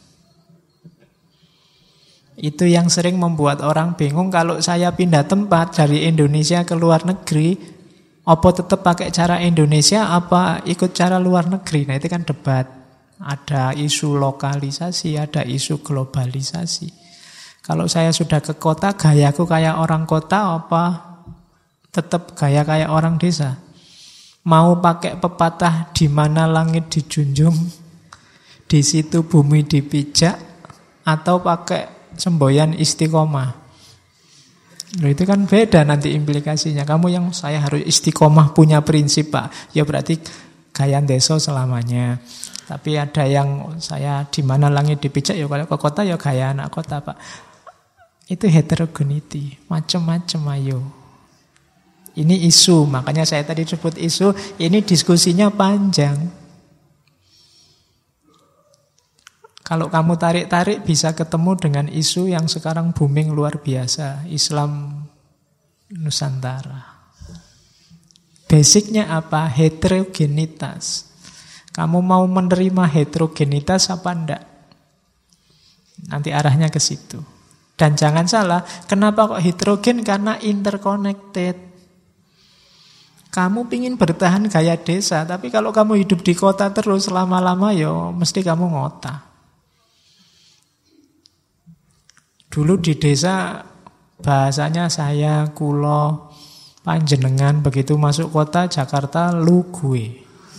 Itu yang sering membuat orang bingung kalau saya pindah tempat dari Indonesia ke luar negeri, apa tetap pakai cara Indonesia, apa ikut cara luar negeri. Nah itu kan debat. Ada isu lokalisasi, ada isu globalisasi. Kalau saya sudah ke kota, gayaku kayak orang kota, apa tetap gaya kayak orang desa? Mau pakai pepatah di mana langit dijunjung, di situ bumi dipijak, atau pakai semboyan istiqomah. Loh, itu kan beda nanti implikasinya. Kamu yang saya harus istiqomah punya prinsip Pak, ya berarti gaya deso selamanya. Tapi ada yang saya di mana langit dipijak, ya kalau ke kota ya gaya anak kota Pak. Itu heterogeneity, macam-macam ayo. Ini isu, makanya saya tadi sebut isu, ini diskusinya panjang. Kalau kamu tarik-tarik bisa ketemu dengan isu yang sekarang booming luar biasa, Islam Nusantara. Basicnya apa? Heterogenitas. Kamu mau menerima heterogenitas apa enggak? Nanti arahnya ke situ. Dan jangan salah, kenapa kok heterogen? Karena interconnected. Kamu pingin bertahan gaya desa, tapi kalau kamu hidup di kota terus lama-lama yo mesti kamu ngota. Dulu di desa bahasanya saya, kulo, panjenengan, begitu masuk kota Jakarta lu gue.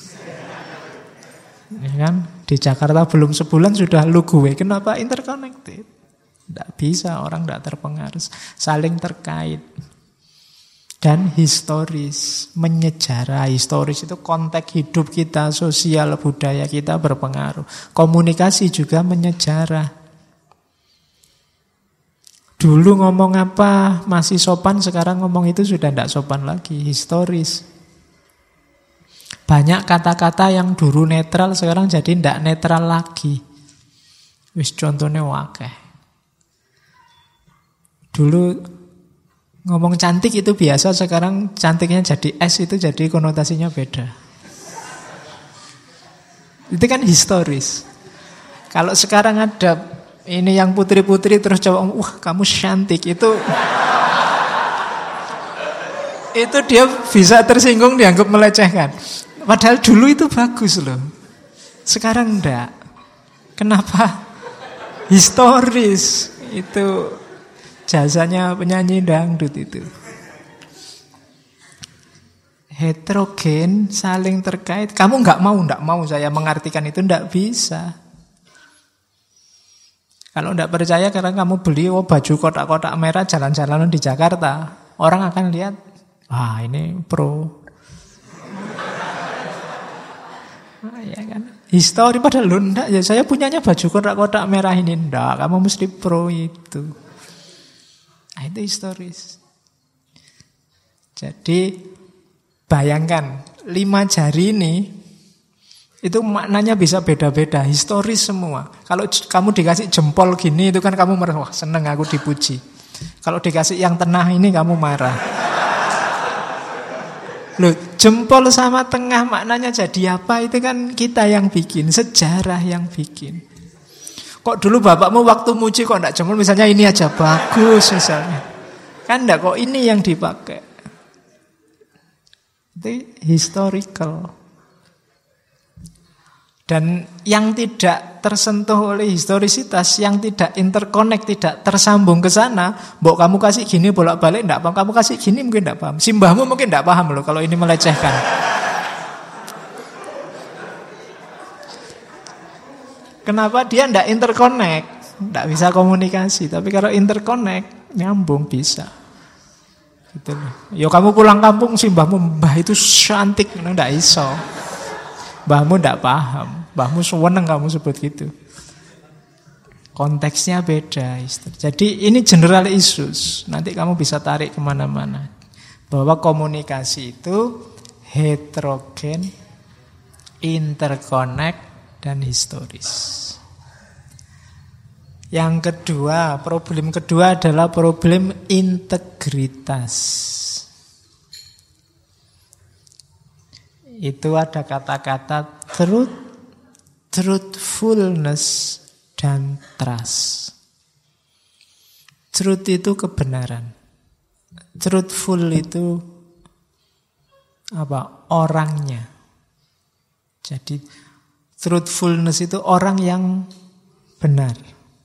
Ya kan? Di Jakarta belum sebulan sudah lu gue. Kenapa? Interconnected. Tidak bisa, orang tidak terpengaruh. Saling terkait. Dan historis, menyejarah. Historis itu konteks hidup kita, sosial, budaya kita berpengaruh. Komunikasi juga menyejarah. Dulu ngomong apa masih sopan, sekarang ngomong itu sudah tidak sopan lagi, historis. Banyak kata-kata yang dulu netral sekarang jadi tidak netral lagi. Wis contohnya wakeh. Dulu ngomong cantik itu biasa, sekarang cantiknya jadi S itu jadi konotasinya beda. Itu kan historis. Kalau sekarang ada ini yang putri-putri terus coba, wah kamu cantik, itu dia bisa tersinggung, dianggap melecehkan. Padahal dulu itu bagus loh. Sekarang enggak. Kenapa? Historis. Itu jasanya penyanyi dangdut itu. Heterogen, saling terkait. Kamu enggak mau saya mengartikan itu, enggak bisa. Kalau tidak percaya karena kamu beli baju kotak-kotak merah jalan-jalan di Jakarta, orang akan lihat, wah ini pro. Ya kan? Histori padahal lu enggak, ya saya punyanya baju kotak-kotak merah ini, enggak, kamu mesti pro itu. Nah, itu historis. Jadi bayangkan 5 jari ini itu maknanya bisa beda-beda, historis semua. Kalau kamu dikasih jempol gini, itu kan kamu merasa, wah seneng aku dipuji. Kalau dikasih yang tengah ini, kamu marah. Loh, jempol sama tengah maknanya jadi apa? Itu kan kita yang bikin, sejarah yang bikin. Kok dulu bapakmu waktu muji kok enggak jempol, misalnya ini aja bagus misalnya. Kan enggak, kok ini yang dipakai. Itu historical. Dan yang tidak tersentuh oleh historisitas, yang tidak interconnect, tidak tersambung ke sana, mbok kamu kasih gini bolak-balik enggak paham, kamu kasih gini mungkin enggak paham. Simbahmu mungkin enggak paham loh kalau ini melecehkan. Kenapa? Dia enggak interconnect, enggak bisa komunikasi. Tapi kalau interconnect, nyambung bisa. Gitu loh. Yo kamu pulang kampung simbahmu, mbah itu cantik, enggak iso. Mbahmu tidak paham, mbahmu seneng kamu sebut gitu. Konteksnya beda. Jadi ini general issues. Nanti kamu bisa tarik kemana-mana. Bahwa komunikasi itu heterogen, interconnect, dan historis. Yang kedua, problem kedua adalah problem integritas. Itu ada kata-kata truth, truthfulness, dan trust. Truth itu kebenaran. Truthful itu apa? Orangnya. Jadi truthfulness itu orang yang benar.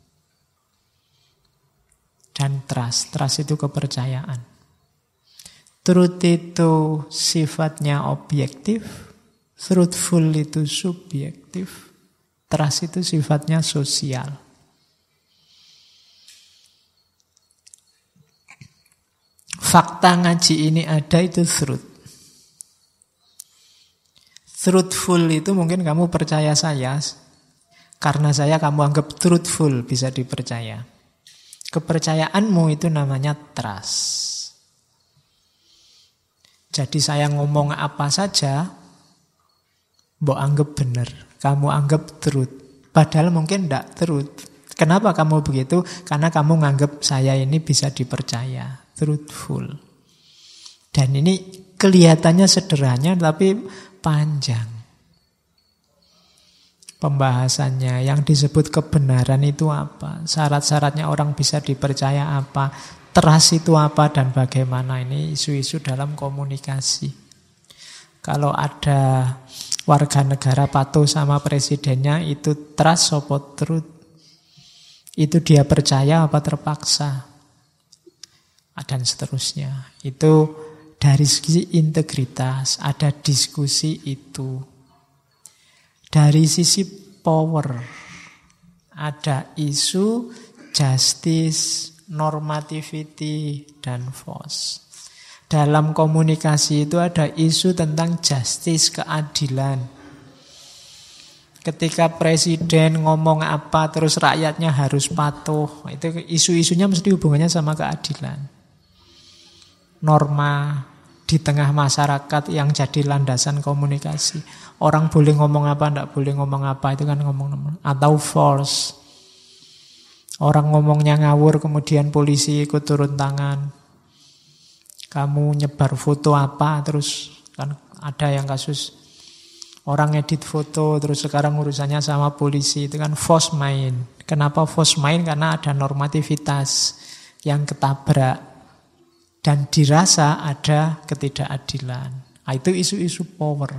Dan trust. Trust itu kepercayaan. Truth itu sifatnya objektif, truthful itu subjektif, trust itu sifatnya sosial. fakta ngaji ini ada itu truth. Truthful itu mungkin kamu percaya saya, karena saya kamu anggap truthful, bisa dipercaya. Kepercayaanmu itu namanya trust. Jadi saya ngomong apa saja, mbok anggap benar, kamu anggap truth. Padahal mungkin tidak truth. Kenapa kamu begitu? Karena kamu nganggap saya ini bisa dipercaya, truthful. Dan ini kelihatannya sederhana tapi panjang pembahasannya. Yang disebut kebenaran itu apa? Syarat-syaratnya orang bisa dipercaya apa? Trust itu apa dan bagaimana? Ini isu-isu dalam komunikasi. Kalau ada warga negara patuh sama presidennya, itu trust apa truth? Itu dia percaya apa terpaksa? Dan seterusnya. Itu dari segi integritas, ada diskusi itu. Dari sisi power, ada isu justice, normativity, dan force. Dalam komunikasi itu ada isu tentang justice, keadilan. Ketika presiden ngomong apa terus rakyatnya harus patuh, itu isu-isunya mesti hubungannya sama keadilan. Norma di tengah masyarakat yang jadi landasan komunikasi. Orang boleh ngomong apa, tidak boleh ngomong apa, itu kan ngomong. Atau force. Orang ngomongnya ngawur, kemudian polisi ikut turun tangan. Kamu nyebar foto apa, terus kan ada yang kasus orang edit foto, terus sekarang urusannya sama polisi, itu kan force main. Kenapa force main? Karena ada normativitas yang ketabrak dan dirasa ada ketidakadilan. Nah, itu isu-isu power.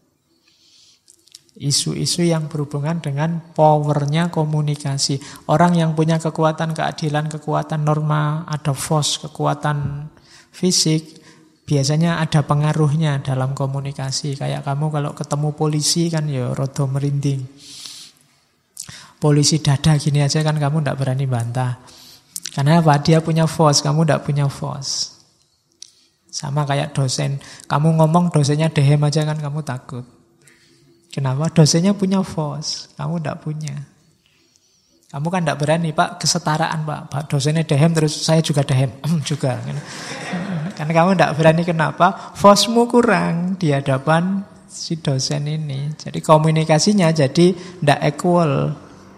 Isu-isu yang berhubungan dengan powernya komunikasi. Orang yang punya kekuatan keadilan, kekuatan norma, ada force, kekuatan fisik, biasanya ada pengaruhnya dalam komunikasi. Kayak kamu kalau ketemu polisi kan ya rada merinding. Polisi dada gini aja kan kamu tidak berani bantah. Karena apa? Dia punya force, kamu tidak punya force. Sama kayak dosen. Kamu ngomong dosennya dehem aja kan kamu takut. Kenapa? Dosennya punya force, kamu tidak punya. Kamu kan tidak berani, Pak, kesetaraan Pak dosennya dehem terus saya juga dehem juga. Karena kamu tidak berani, kenapa? Force-mu kurang di hadapan si dosen ini. Jadi komunikasinya jadi tidak equal.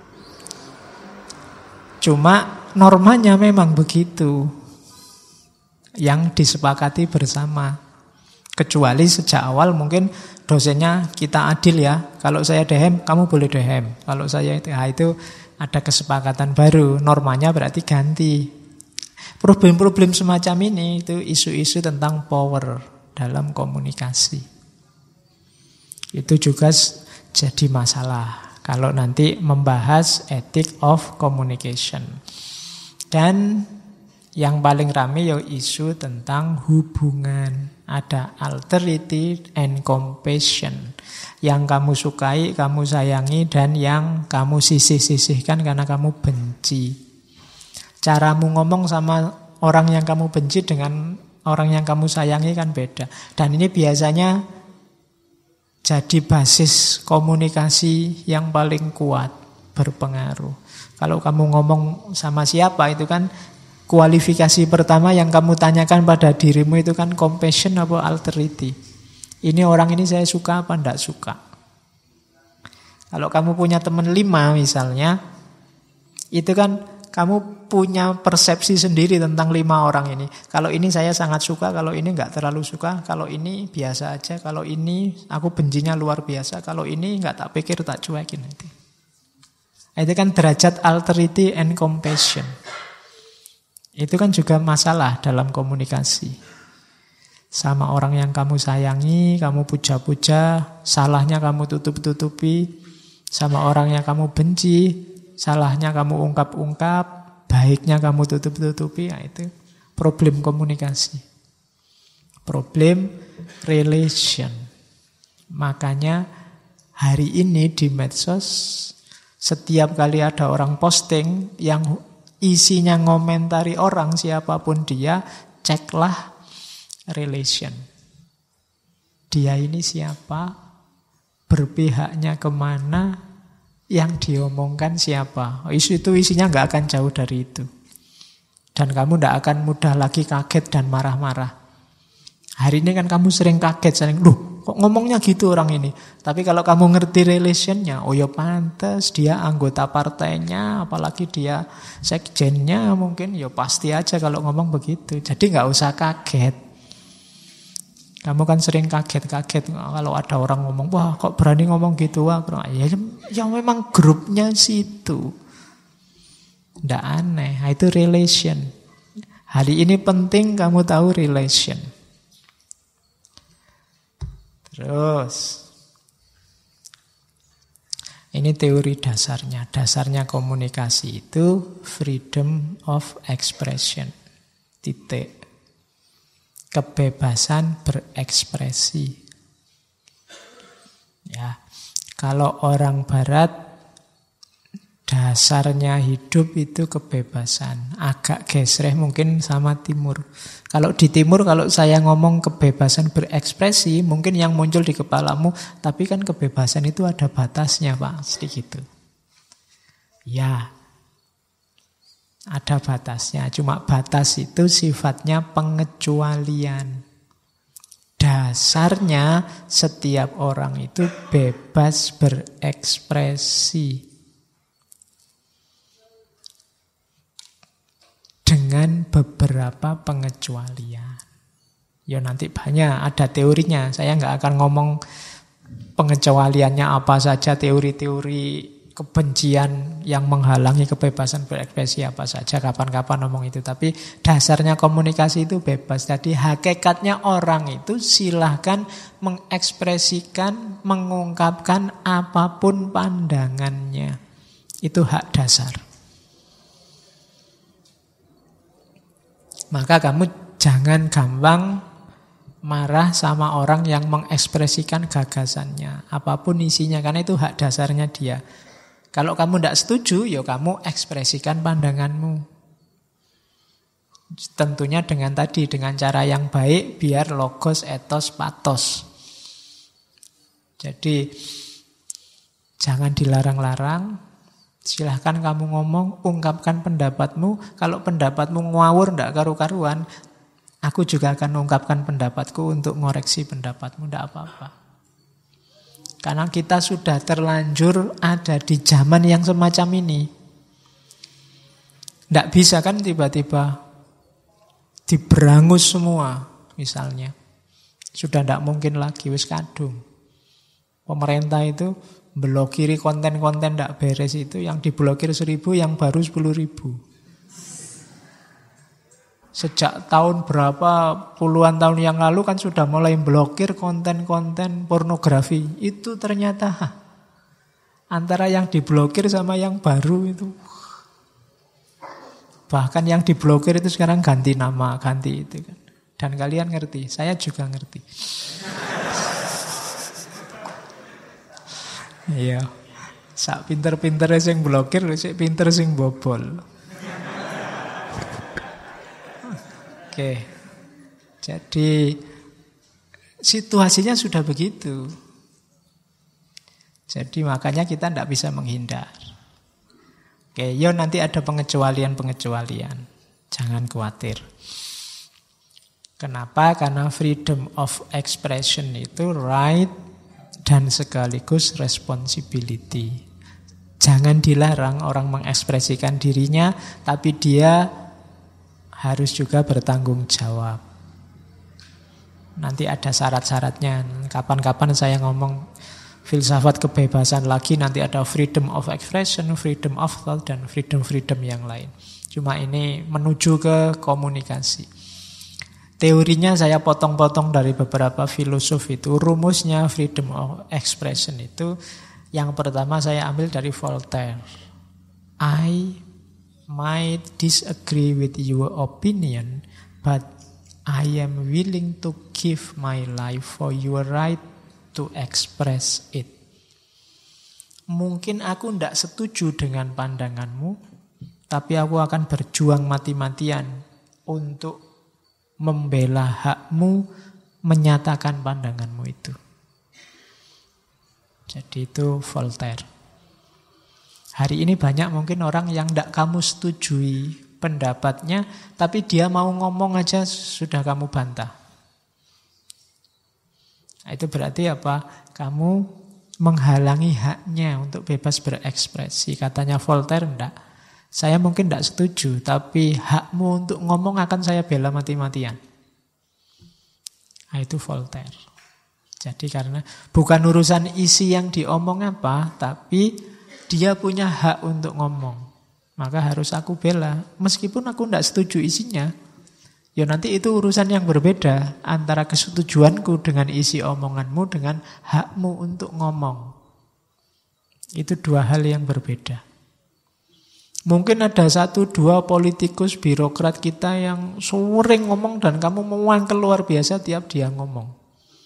Cuma normanya memang begitu. Yang disepakati bersama. Kecuali sejak awal mungkin dosennya kita adil ya. Kalau saya dehem, kamu boleh dehem. Kalau saya itu ada kesepakatan baru. Normanya berarti ganti. Problem-problem semacam ini itu isu-isu tentang power dalam komunikasi. Itu juga jadi masalah kalau nanti membahas ethic of communication. Dan yang paling rame ya isu tentang hubungan. Ada alterity and compassion. Yang kamu sukai, kamu sayangi, dan yang kamu sisih-sisihkan karena kamu benci. Caramu ngomong sama orang yang kamu benci dengan orang yang kamu sayangi kan beda. Dan ini biasanya jadi basis komunikasi yang paling kuat, berpengaruh. Kalau kamu ngomong sama siapa itu kan kualifikasi pertama yang kamu tanyakan pada dirimu itu kan compassion atau alterity. Ini orang ini saya suka apa enggak suka. Kalau kamu punya teman 5 misalnya, itu kan kamu punya persepsi sendiri tentang 5 orang ini. Kalau ini saya sangat suka, kalau ini enggak terlalu suka, kalau ini biasa aja, kalau ini aku bencinya luar biasa, kalau ini enggak tak pikir tak cuekin. Itu kan derajat alterity and compassion. Itu kan juga masalah dalam komunikasi. Sama orang yang kamu sayangi, kamu puja-puja, salahnya kamu tutup-tutupi. Sama orang yang kamu benci, salahnya kamu ungkap-ungkap, baiknya kamu tutup-tutupi. Nah, itu problem komunikasi. Problem relation. Makanya hari ini di medsos, setiap kali ada orang posting yang isinya ngomentari orang siapapun dia, ceklah relation. Dia ini siapa, berpihaknya kemana, yang diomongkan siapa. Itu isinya nggak akan jauh dari itu. Dan kamu tidak akan mudah lagi kaget dan marah-marah. Hari ini kan kamu sering kaget, sering, loh kok ngomongnya gitu orang ini. Tapi kalau kamu ngerti relationnya, oh ya pantas, dia anggota partainya, apalagi dia sekjennya mungkin, ya pasti aja kalau ngomong begitu. Jadi nggak usah kaget. Kamu kan sering kaget-kaget kalau ada orang ngomong, wah kok berani ngomong gitu, wah ya memang grupnya situ. Tidak aneh, itu relation. Hari ini penting kamu tahu relation. Terus, ini teori dasarnya. Dasarnya komunikasi itu freedom of expression. Titik. Kebebasan berekspresi. Ya, kalau orang barat dasarnya hidup itu kebebasan. Agak gesreh mungkin sama timur. Kalau di timur, kalau saya ngomong kebebasan berekspresi, mungkin yang muncul di kepalamu, tapi kan kebebasan itu ada batasnya, Pak. Sedikit gitu. Ya, ada batasnya. Cuma batas itu sifatnya pengecualian. Dasarnya setiap orang itu bebas berekspresi. Dengan beberapa pengecualian. Ya nanti banyak, ada teorinya. Saya nggak akan ngomong pengecualiannya apa saja, teori-teori kebencian yang menghalangi kebebasan berekspresi apa saja, kapan-kapan ngomong itu. Tapi dasarnya komunikasi itu bebas. Jadi hakikatnya orang itu silahkan mengekspresikan, mengungkapkan apapun pandangannya. Itu hak dasar. Maka kamu jangan gampang marah sama orang yang mengekspresikan gagasannya. Apapun isinya, karena itu hak dasarnya dia. Kalau kamu tidak setuju, ya kamu ekspresikan pandanganmu. Tentunya dengan cara yang baik, biar logos, etos, patos. Jadi, jangan dilarang-larang. Silahkan kamu ngomong, ungkapkan pendapatmu. Kalau pendapatmu ngawur, tidak karu-karuan, aku juga akan ungkapkan pendapatku untuk ngoreksi pendapatmu, tidak apa-apa. Karena kita sudah terlanjur ada di zaman yang semacam ini. Tidak bisa kan tiba-tiba diberangus semua, misalnya. Sudah tidak mungkin lagi, wis kadung. Pemerintah itu blokiri konten-konten tidak beres itu, yang diblokir 1.000, yang baru 10.000. Sejak tahun berapa, puluhan tahun yang lalu kan sudah mulai blokir konten-konten pornografi. Itu ternyata antara yang diblokir sama yang baru itu. Bahkan yang diblokir itu sekarang ganti nama, ganti itu kan. Dan kalian ngerti, saya juga ngerti. Iya. Sak pinter-pintere sing blokir, sik pinter sing bobol. Oke. Jadi situasinya sudah begitu. Jadi makanya kita tidak bisa menghindar. Oke, yo nanti ada pengecualian-pengecualian. Jangan khawatir. Kenapa? Karena freedom of expression itu right dan sekaligus responsibility. Jangan dilarang orang mengekspresikan dirinya, tapi dia harus juga bertanggung jawab. Nanti ada syarat-syaratnya. Kapan-kapan saya ngomong filsafat kebebasan lagi, nanti ada freedom of expression, freedom of thought, dan freedom-freedom yang lain. Cuma ini menuju ke komunikasi. Teorinya saya potong-potong dari beberapa filosof itu. Rumusnya freedom of expression itu, yang pertama saya ambil dari Voltaire. I might disagree with your opinion, but I am willing to give my life for your right to express it. Mungkin aku tidak setuju dengan pandanganmu, tapi aku akan berjuang mati-matian untuk membela hakmu, menyatakan pandanganmu itu. Jadi itu Voltaire. Hari ini banyak mungkin orang yang tidak kamu setujui pendapatnya, tapi dia mau ngomong aja sudah kamu bantah. Nah, itu berarti apa? Kamu menghalangi haknya untuk bebas berekspresi. Katanya Voltaire, enggak. Saya mungkin tidak setuju, tapi hakmu untuk ngomong akan saya bela mati-matian. Nah, itu Voltaire. Jadi karena bukan urusan isi yang diomong apa, tapi dia punya hak untuk ngomong. Maka harus aku bela. Meskipun aku tidak setuju isinya, ya nanti itu urusan yang berbeda antara kesetujuanku dengan isi omonganmu dengan hakmu untuk ngomong. Itu dua hal yang berbeda. Mungkin ada 1-2 politikus birokrat kita yang sering ngomong dan kamu muang keluar biasa tiap dia ngomong.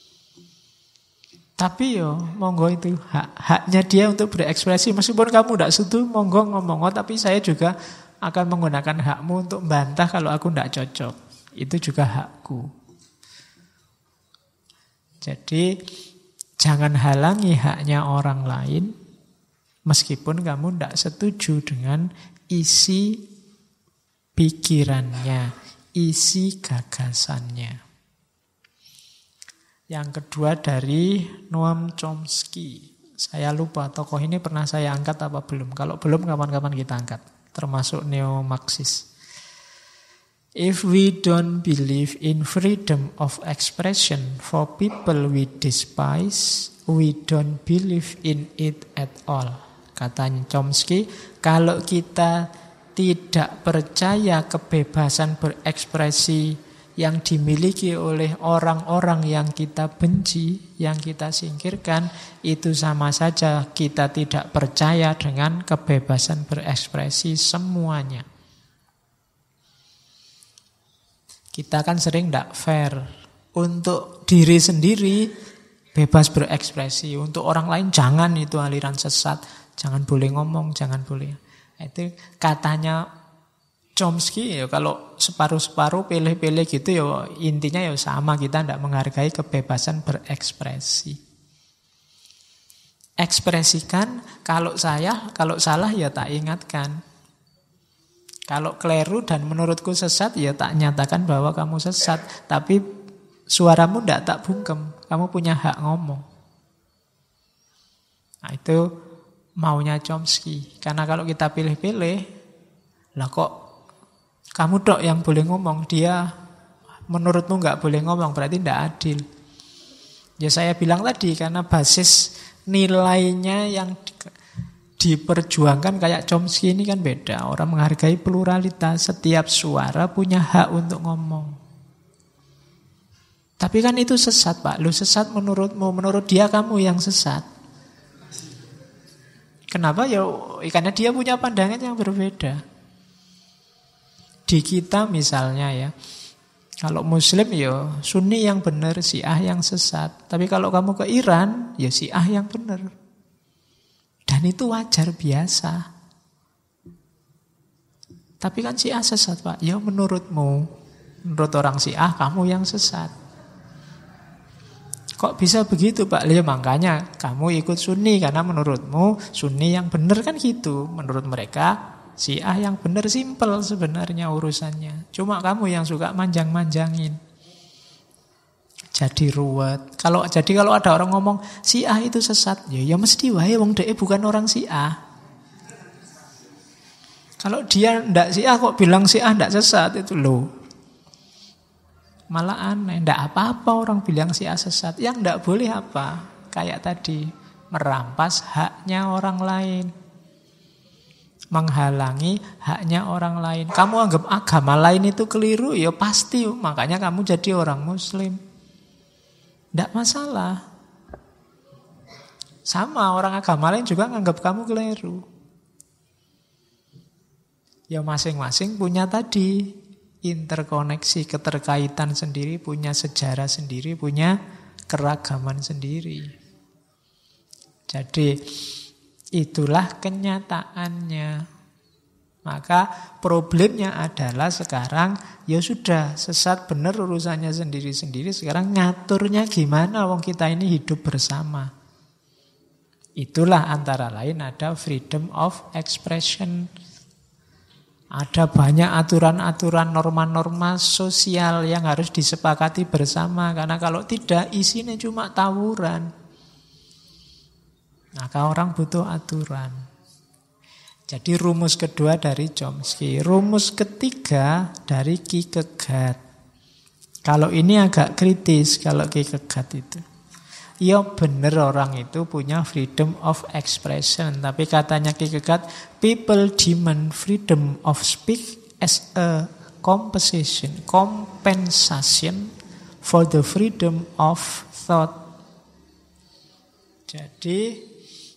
Tapi yo monggo itu haknya dia untuk berekspresi. Meskipun kamu tidak setuju, monggo ngomong. Oh, tapi saya juga akan menggunakan hakmu untuk membantah kalau aku tidak cocok. Itu juga hakku. Jadi jangan halangi haknya orang lain meskipun kamu tidak setuju dengan isi pikirannya, isi gagasannya. Yang kedua dari Noam Chomsky. Saya lupa tokoh ini pernah saya angkat apa belum. Kalau belum kapan-kapan kita angkat. Termasuk neo-Marxis. If we don't believe in freedom of expression for people we despise, we don't believe in it at all. Katanya Chomsky, kalau kita tidak percaya kebebasan berekspresi yang dimiliki oleh orang-orang yang kita benci, yang kita singkirkan, itu sama saja kita tidak percaya dengan kebebasan berekspresi semuanya. Kita kan sering tidak fair. Untuk diri sendiri bebas berekspresi, untuk orang lain jangan, itu aliran sesat, jangan boleh ngomong, jangan boleh. Itu katanya Chomsky, ya kalau separuh-separuh pilih-pilih gitu ya intinya ya sama, kita tidak menghargai kebebasan berekspresi. Ekspresikan, kalau salah ya tak ingatkan. Kalau keliru dan menurutku sesat ya tak nyatakan bahwa kamu sesat, tapi suaramu tidak tak bungkem, kamu punya hak ngomong. Nah itu maunya Chomsky. Karena kalau kita pilih-pilih, lah kok kamu dok yang boleh ngomong, dia menurutmu nggak boleh ngomong, berarti tidak adil. Ya saya bilang tadi, karena basis nilainya yang diperjuangkan kayak Chomsky ini kan beda. Orang menghargai pluralitas, setiap suara punya hak untuk ngomong. Tapi kan itu sesat Pak, lu sesat menurutmu, menurut dia kamu yang sesat. Kenapa? Ya karena dia punya pandangan yang berbeda. Di kita misalnya ya, kalau Muslim ya Sunni yang benar, Syiah yang sesat. Tapi kalau kamu ke Iran, ya Syiah yang benar. Dan itu wajar biasa. Tapi kan Syiah sesat Pak. Ya menurutmu, menurut orang Syiah kamu yang sesat. Kok bisa begitu Pak? Ya makanya kamu ikut Sunni karena menurutmu Sunni yang benar kan gitu. Menurut mereka Syiah yang benar, simpel sebenarnya urusannya. Cuma kamu yang suka manjang-manjangin. Jadi ruwet. Kalau ada orang ngomong Syiah itu sesat, ya mesti wae wong dhek bukan orang Syiah. Kalau dia ndak Syiah kok bilang Syiah ndak sesat, itu loh. Malah aneh, ndak apa-apa orang bilang Syiah sesat. Yang ndak boleh apa? Kayak tadi, merampas haknya orang lain. Menghalangi haknya orang lain. Kamu anggap agama lain itu keliru, ya pasti. Makanya kamu jadi orang Muslim. Tidak masalah. Sama orang agama lain juga anggap kamu keliru. Ya masing-masing punya tadi interkoneksi, keterkaitan sendiri, punya sejarah sendiri, punya keragaman sendiri. Jadi itulah kenyataannya. Maka problemnya adalah sekarang ya sudah sesat benar urusannya sendiri-sendiri. Sekarang ngaturnya gimana wong kita ini hidup bersama. Itulah antara lain ada freedom of expression. Ada banyak aturan-aturan, norma-norma sosial yang harus disepakati bersama. Karena kalau tidak isinya cuma tawuran. Maka orang butuh aturan. Jadi rumus kedua dari Chomsky. Rumus ketiga dari Kierkegaard. Kalau ini agak kritis kalau Kierkegaard itu. Ya benar orang itu punya freedom of expression. Tapi katanya Kierkegaard, people demand freedom of speech as a compensation for the freedom of thought. Jadi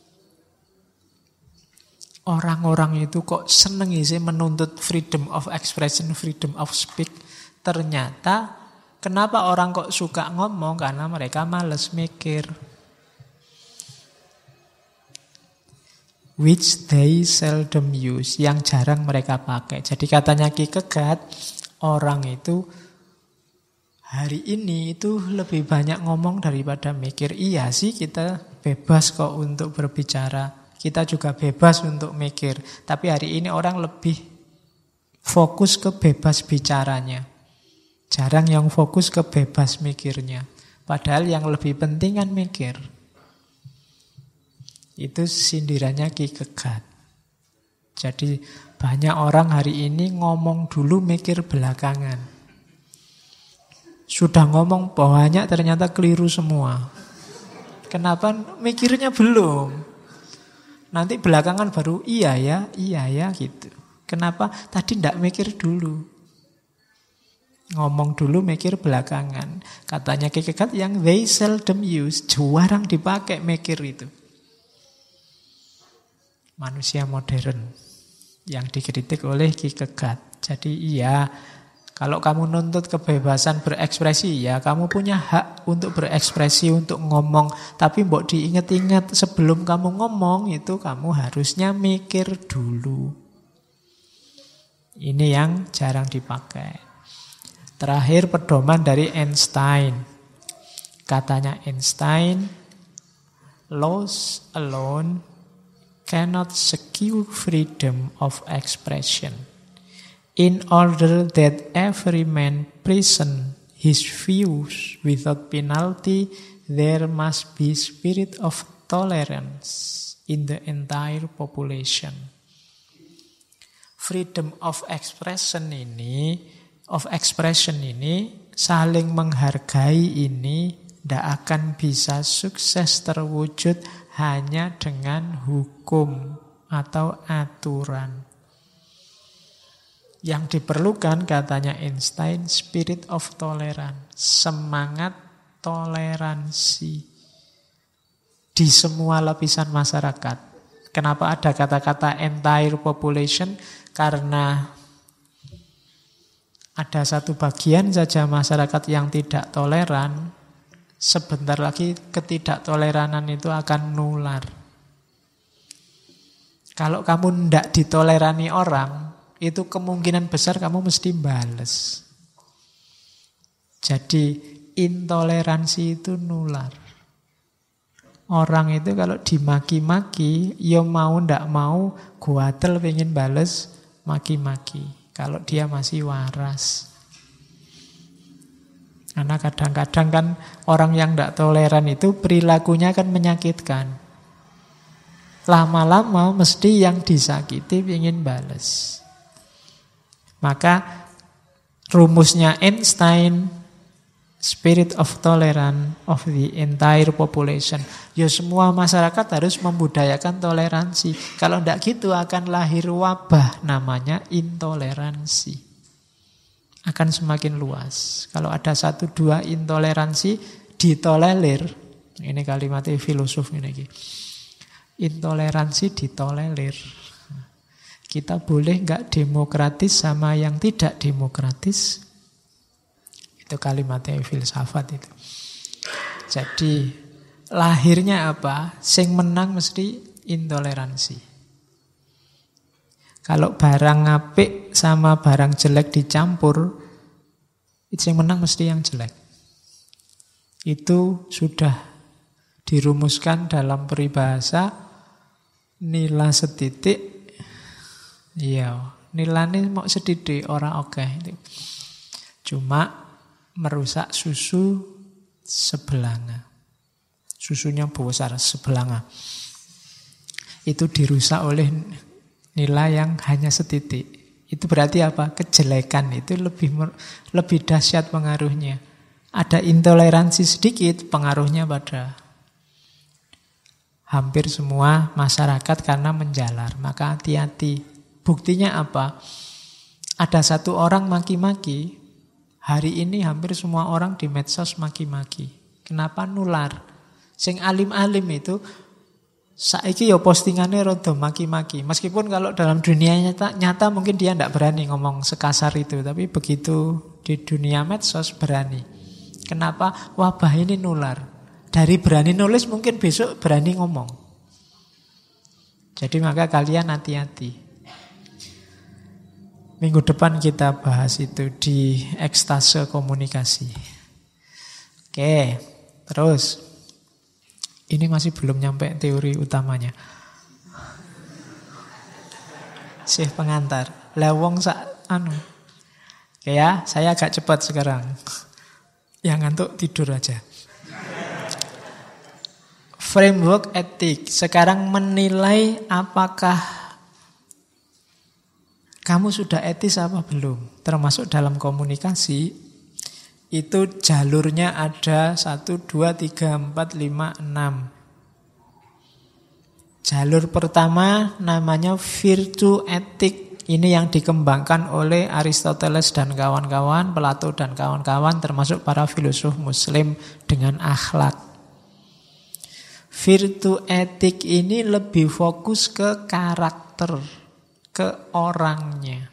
orang-orang itu kok seneng sih menuntut freedom of expression, freedom of speech. Ternyata kenapa orang kok suka ngomong? Karena mereka males mikir. Which they seldom use, yang jarang mereka pakai. Jadi katanya Kierkegaard, orang itu hari ini itu lebih banyak ngomong daripada mikir. Iya sih, kita bebas kok untuk berbicara. Kita juga bebas untuk mikir. Tapi hari ini orang lebih fokus ke bebas bicaranya. Jarang yang fokus ke bebas mikirnya. Padahal yang lebih penting kan mikir. Itu sindirannya Kierkegaard. Jadi banyak orang hari ini ngomong dulu mikir belakangan. Sudah ngomong banyak ternyata keliru semua. Kenapa? Mikirnya belum. Nanti belakangan baru iya ya gitu. Kenapa? Tadi tidak mikir dulu. Ngomong dulu mikir belakangan. Katanya Kierkegaard yang they seldom use, jarang dipakai mikir itu. Manusia modern yang dikritik oleh Kierkegaard. Jadi iya, kalau kamu nuntut kebebasan berekspresi, ya kamu punya hak untuk berekspresi, untuk ngomong. Tapi mbok diingat-ingat sebelum kamu ngomong itu kamu harusnya mikir dulu. Ini yang jarang dipakai. Terakhir pedoman dari Einstein. Katanya Einstein, laws alone cannot secure freedom of expression. In order that every man present his views without penalty, there must be spirit of tolerance in the entire population. Freedom of expression ini, saling menghargai ini tidak akan bisa sukses terwujud hanya dengan hukum atau aturan. Yang diperlukan, katanya Einstein, spirit of tolerance, semangat toleransi di semua lapisan masyarakat. Kenapa ada kata-kata entire population? Karena ada satu bagian saja masyarakat yang tidak toleran, sebentar lagi ketidaktoleranan itu akan nular. Kalau kamu tidak ditolerani orang, itu kemungkinan besar kamu mesti bales. Jadi intoleransi itu nular. Orang itu kalau dimaki-maki, ya mau ndak mau guatel pengen bales maki-maki. Kalau dia masih waras. Karena kadang-kadang kan orang yang ndak toleran itu perilakunya kan menyakitkan. Lama-lama mesti yang disakiti pengen bales. Maka rumusnya Einstein, spirit of tolerance of the entire population. Ya semua masyarakat harus membudayakan toleransi. Kalau tidak gitu akan lahir wabah namanya intoleransi. Akan semakin luas. Kalau ada 1-2 intoleransi ditolerir. Ini kalimatnya filosof ini. Intoleransi ditolerir. Kita boleh nggak demokratis sama yang tidak demokratis? Itu kalimatnya filsafat itu. Jadi lahirnya apa? Sing menang mesti intoleransi. Kalau barang apik sama barang jelek dicampur, itu yang menang mesti yang jelek. Itu sudah dirumuskan dalam peribahasa, nila setitik, iya, nilane mau sedidik ora oke. Cuma merusak susu sebelanga. Susunya besar sebelanga. Itu dirusak oleh nilai yang hanya setitik. Itu berarti apa? Kejelekan itu lebih dahsyat pengaruhnya. Ada intoleransi sedikit, pengaruhnya pada hampir semua masyarakat karena menjalar. Maka hati-hati. Buktinya apa? Ada satu orang maki-maki, hari ini hampir semua orang di medsos maki-maki. Kenapa? Nular. Sing alim-alim itu saiki ya postingannya rada maki-maki. Meskipun kalau dalam dunia nyata mungkin dia tidak berani ngomong sekasar itu. Tapi begitu di dunia medsos berani. Kenapa? Wabah ini nular. Dari berani nulis mungkin besok berani ngomong. Jadi maka kalian hati-hati. Minggu depan kita bahas itu di ekstase komunikasi. Oke, terus. Ini masih belum nyampe teori utamanya. Sih pengantar. Lewong sak Oke ya, saya agak cepat sekarang. Yang ngantuk tidur aja. Framework etik. Sekarang menilai apakah kamu sudah etis apa belum. Termasuk dalam komunikasi. Itu jalurnya ada 1, 2, 3, 4, 5, 6. Jalur pertama namanya virtue etik. Ini yang dikembangkan oleh Aristoteles dan kawan-kawan, Plato dan kawan-kawan, termasuk para filosof muslim dengan akhlak. Virtue etik ini lebih fokus ke karakter, ke orangnya.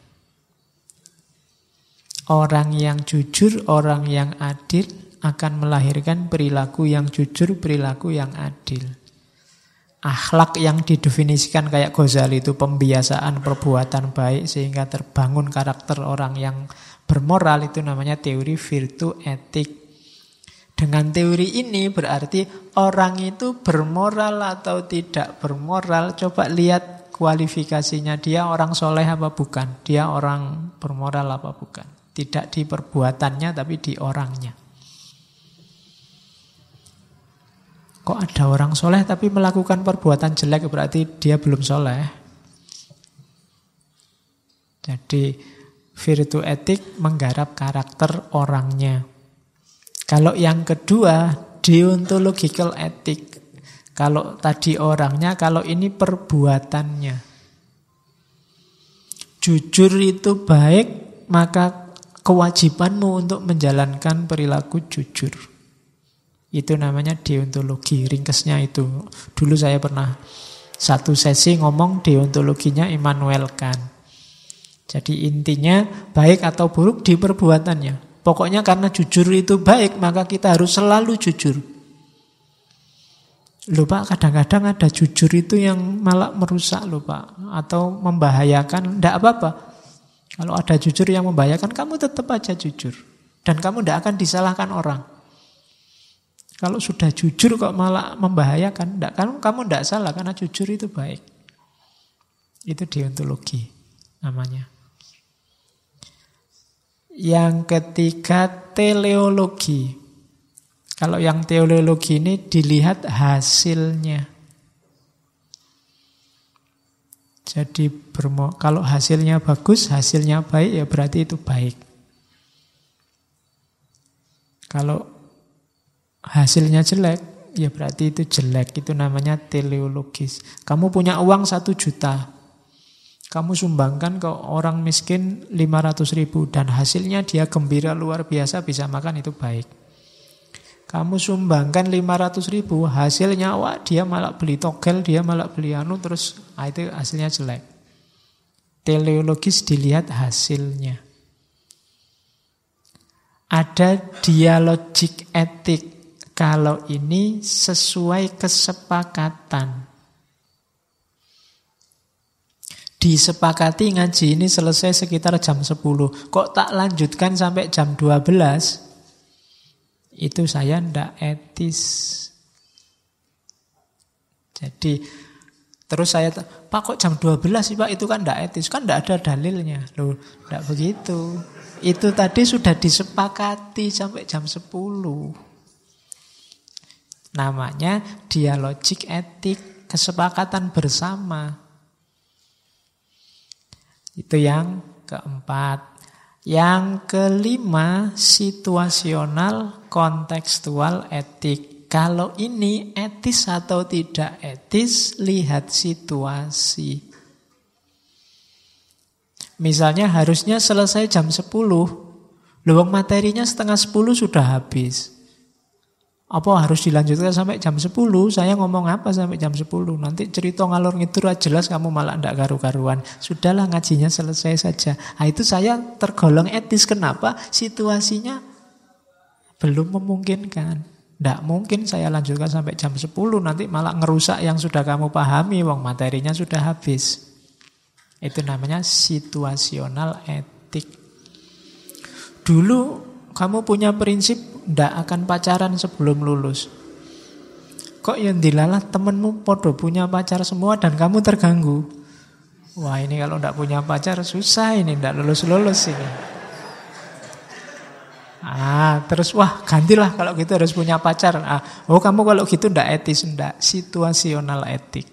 Orang yang jujur, orang yang adil akan melahirkan perilaku yang jujur, perilaku yang adil. Akhlak yang didefinisikan kayak Ghazali itu pembiasaan perbuatan baik sehingga terbangun karakter orang yang bermoral, itu namanya teori virtue etik. Dengan teori ini berarti orang itu bermoral atau tidak bermoral, coba lihat kualifikasinya. Dia orang soleh apa bukan? Dia orang bermoral apa bukan? Tidak di perbuatannya tapi di orangnya. Kok ada orang soleh tapi melakukan perbuatan jelek, berarti dia belum soleh. Jadi virtue etik menggarap karakter orangnya. Kalau yang kedua deontological etik. Kalau tadi orangnya, kalau ini perbuatannya. Jujur itu baik, maka kewajibanmu untuk menjalankan perilaku jujur. Itu namanya deontologi. Ringkesnya itu. Dulu saya pernah satu sesi ngomong deontologinya Immanuel Kant. Jadi intinya baik atau buruk di perbuatannya. Pokoknya karena jujur itu baik, maka kita harus selalu jujur. Loh Pak, kadang-kadang ada jujur itu yang malah merusak loh Pak. Atau membahayakan. Tidak apa-apa. Kalau ada jujur yang membahayakan, kamu tetap aja jujur. Dan kamu tidak akan disalahkan orang. Kalau sudah jujur kok malah membahayakan, kamu tidak salah karena jujur itu baik. Itu deontologi namanya. Yang ketiga teleologi. Kalau yang teleologi ini dilihat hasilnya. Jadi kalau hasilnya bagus, hasilnya baik, ya berarti itu baik. Kalau hasilnya jelek, ya berarti itu jelek. Itu namanya teleologis. Kamu punya uang 1 juta. Kamu sumbangkan ke orang miskin 500.000 dan hasilnya dia gembira luar biasa, bisa makan, itu baik. Kamu sumbangkan 500.000, hasilnya wah dia malah beli togel, dia malah beli terus itu hasilnya jelek. Teleologis dilihat hasilnya. Ada dialogik etik. Kalau ini sesuai kesepakatan. disepakati ngaji ini selesai sekitar jam 10. Kok tak lanjutkan sampai jam 12? Itu saya ndak etis. Jadi terus saya, Pak kok jam 12 sih Pak? Itu kan ndak etis. Kan ndak ada dalilnya. Loh, ndak begitu. Itu tadi sudah disepakati sampai jam 10. Namanya dialogik etik, kesepakatan bersama. Itu yang keempat. Yang kelima, situasional kontekstual etik. Kalau ini etis atau tidak etis, lihat situasi. Misalnya harusnya selesai jam 10. Luang materinya setengah 10 sudah habis. Apa harus dilanjutkan sampai jam 10? Saya ngomong apa sampai jam 10? Nanti cerita ngalor ngidul jelas kamu malah ndak karu-karuan. Sudahlah ngajinya selesai saja. Nah, itu saya tergolong etis. Kenapa? Situasinya belum memungkinkan. Ndak mungkin saya lanjutkan sampai jam 10. Nanti malah ngerusak yang sudah kamu pahami. Wong materinya sudah habis. Itu namanya situasional etik. Dulu kamu punya prinsip ndak akan pacaran sebelum lulus. Kok yang dilalah temenmu podo punya pacar semua dan kamu terganggu. Wah ini kalau ndak punya pacar susah ini, ndak lulus-lulus ini. Terus wah gantilah kalau gitu harus punya pacar. Oh kamu kalau gitu ndak etis, ndak, situasional etik.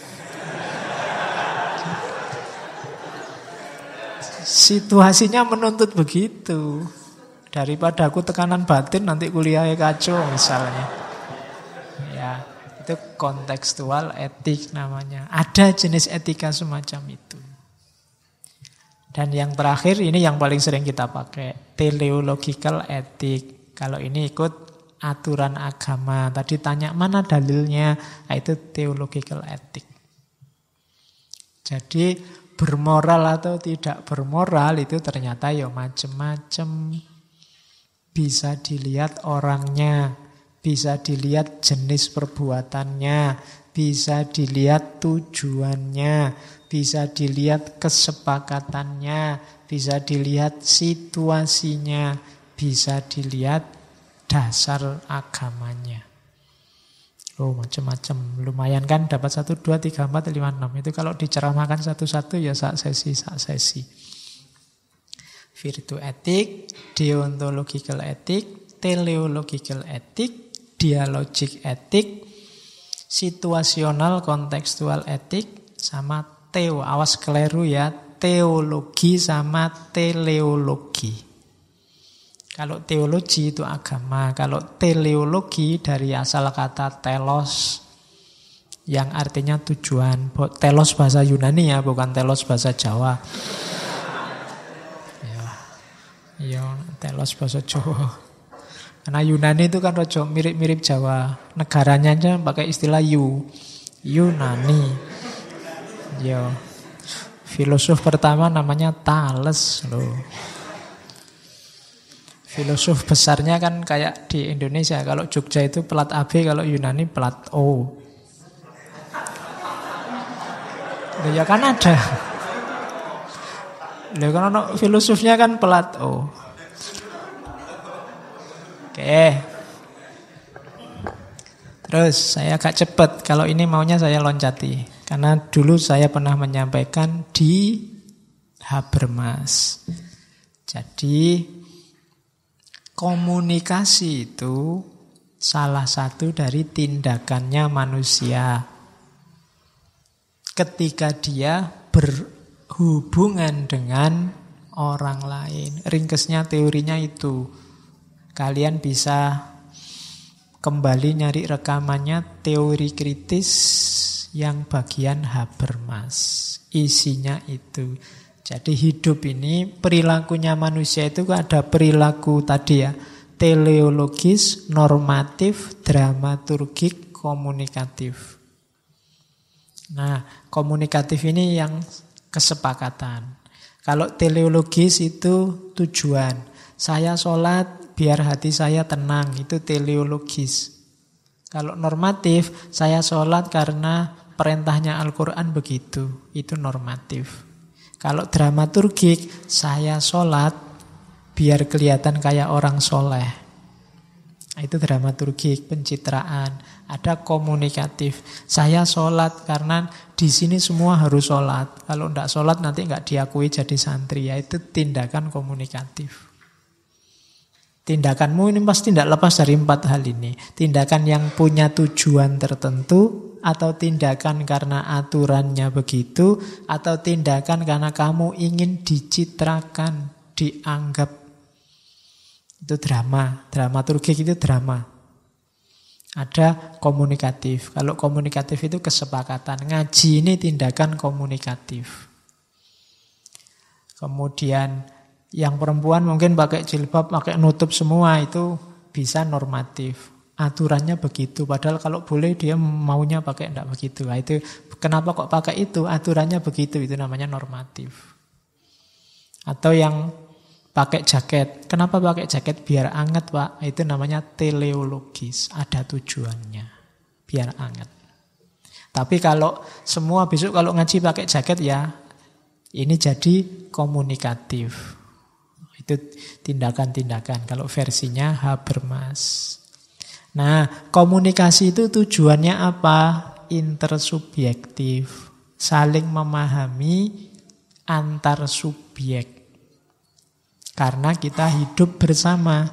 Situasinya menuntut begitu. Daripada aku tekanan batin nanti kuliahnya kacau misalnya. Ya, itu kontekstual etik namanya. Ada jenis etika semacam itu. Dan yang terakhir ini yang paling sering kita pakai, teleological etik. Kalau ini ikut aturan agama. Tadi tanya mana dalilnya, itu theological etik. Jadi bermoral atau tidak bermoral itu ternyata ya macam-macam. Bisa dilihat orangnya, bisa dilihat jenis perbuatannya, bisa dilihat tujuannya, bisa dilihat kesepakatannya, bisa dilihat situasinya, bisa dilihat dasar agamanya. Oh macam-macam, lumayan kan dapat 1, 2, 3, 4, 5, 6. Itu kalau diceramahkan satu-satu ya sak sesi. Virtu etik, deontological etik, teleological etik, dialogik etik, situasional kontekstual etik, sama awas keliru ya, teologi sama teleologi. Kalau teologi itu agama, kalau teleologi dari asal kata telos, yang artinya tujuan. Telos bahasa Yunani ya, bukan telos bahasa Jawa. Ya, telos bahasa Jawa. Karena Yunani itu kan rojo mirip-mirip Jawa. Negaranya aja pakai istilah Yunani. Ya. Filosof pertama namanya Thales loh. Filosof besarnya kan kayak di Indonesia. Kalau Jogja itu plat AB, kalau Yunani plat O. Ya kan ada. Karena filosofnya kan plat O. Oke. Terus saya agak cepat. Kalau ini maunya saya loncati. Karena dulu saya pernah menyampaikan di Habermas. Jadi komunikasi itu salah satu dari tindakannya manusia. Ketika dia berhubungan dengan orang lain. Ringkesnya teorinya itu. Kalian bisa kembali nyari rekamannya teori kritis yang bagian Habermas. Isinya itu. Jadi hidup ini perilakunya manusia itu ada perilaku tadi ya. Teleologis, normatif, dramaturgik, komunikatif. Nah, komunikatif ini yang kesepakatan. Kalau teleologis itu tujuan. Saya sholat biar hati saya tenang, itu teleologis. Kalau normatif, saya sholat karena perintahnya Al-Quran begitu, itu normatif. Kalau dramaturgik, saya sholat biar kelihatan kayak orang soleh. Itu dramaturgik, pencitraan. Ada komunikatif. Saya sholat karena di sini semua harus sholat. Kalau tidak sholat nanti nggak diakui jadi santri. Itu tindakan komunikatif. Tindakanmu ini pasti tidak lepas dari 4 hal ini. Tindakan yang punya tujuan tertentu, atau tindakan karena aturannya begitu, atau tindakan karena kamu ingin dicitrakan, dianggap. Itu drama. Dramaturgik itu drama. Ada komunikatif. Kalau komunikatif itu kesepakatan. Ngaji ini tindakan komunikatif. Kemudian yang perempuan mungkin pakai jilbab, pakai nutup semua, itu bisa normatif. Aturannya begitu. Padahal kalau boleh dia maunya pakai enggak begitu. Nah, itu kenapa kok pakai itu? Aturannya begitu. Itu namanya normatif. Atau yang pakai jaket. Kenapa pakai jaket? Biar anget, Pak. Itu namanya teleologis. Ada tujuannya. Biar anget. Tapi kalau semua besok kalau ngaji pakai jaket, ya ini jadi komunikatif. Itu tindakan-tindakan. Kalau versinya Habermas. Nah, komunikasi itu tujuannya apa? Intersubjektif. Saling memahami antar subjek. Karena kita hidup bersama.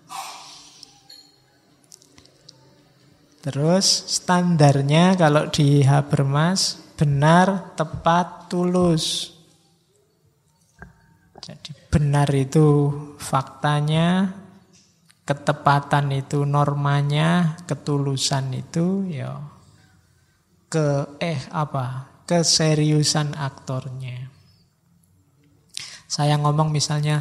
Terus standarnya kalau di Habermas, benar, tepat, tulus. Jadi benar itu faktanya, ketepatan itu normanya, ketulusan itu ya keseriusan aktornya. Saya ngomong misalnya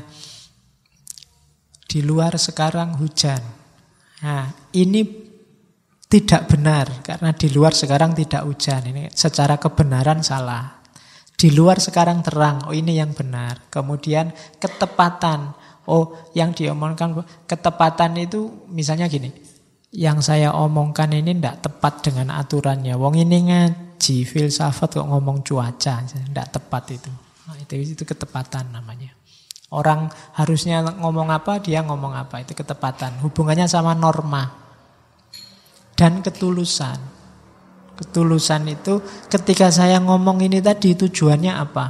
di luar sekarang hujan. Nah, ini tidak benar karena di luar sekarang tidak hujan. Ini secara kebenaran salah. Di luar sekarang terang, ini yang benar. Kemudian ketepatan, yang diomongkan ketepatan itu misalnya gini, yang saya omongkan ini tidak tepat dengan aturannya. Wong ini ngaji filsafat kok ngomong cuaca, tidak tepat itu. Nah, itu ketepatan namanya. Orang harusnya ngomong apa, dia ngomong apa, itu ketepatan. Hubungannya sama norma dan ketulusan. Ketulusan itu ketika saya ngomong ini tadi tujuannya apa?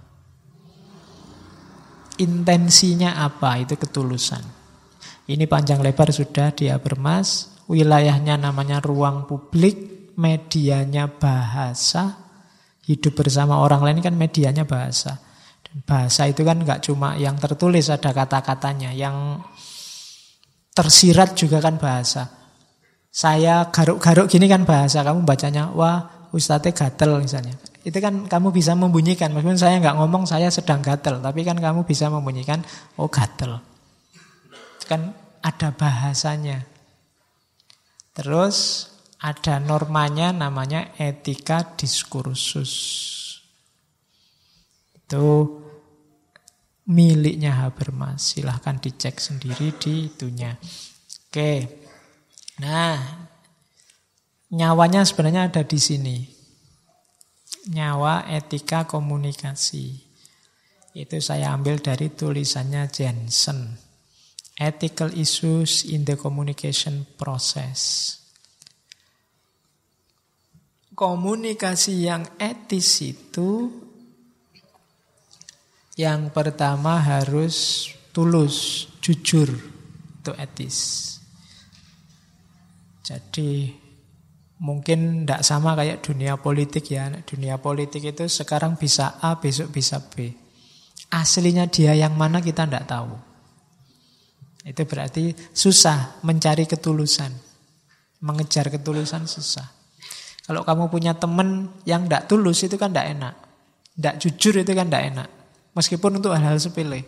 Intensinya apa? Itu ketulusan. Ini panjang lebar sudah di Habermas. Wilayahnya namanya ruang publik, medianya bahasa. Hidup bersama orang lain kan medianya bahasa. Dan bahasa itu kan gak cuma yang tertulis, ada kata-katanya. Yang tersirat juga kan bahasa. Saya garuk-garuk gini kan bahasa, kamu bacanya, wah ustadznya gatel misalnya. Itu kan kamu bisa membunyikan, meskipun saya nggak ngomong saya sedang gatel, tapi kan kamu bisa membunyikan, oh gatel. Itu kan ada bahasanya. Terus ada normanya namanya etika diskursus. Itu miliknya Habermas, silahkan dicek sendiri di itunya. Oke. Nah, nyawanya sebenarnya ada di sini. Nyawa etika komunikasi. Itu saya ambil dari tulisannya Jensen. Ethical issues in the communication process. Komunikasi yang etis itu yang pertama harus tulus, jujur. Itu etis. Jadi mungkin tidak sama kayak dunia politik ya. Dunia politik itu sekarang bisa A, besok bisa B. Aslinya dia yang mana kita tidak tahu. Itu berarti susah mencari ketulusan. Mengejar ketulusan susah. Kalau kamu punya teman yang tidak tulus itu kan tidak enak. Tidak jujur itu kan tidak enak. Meskipun untuk hal-hal sepele.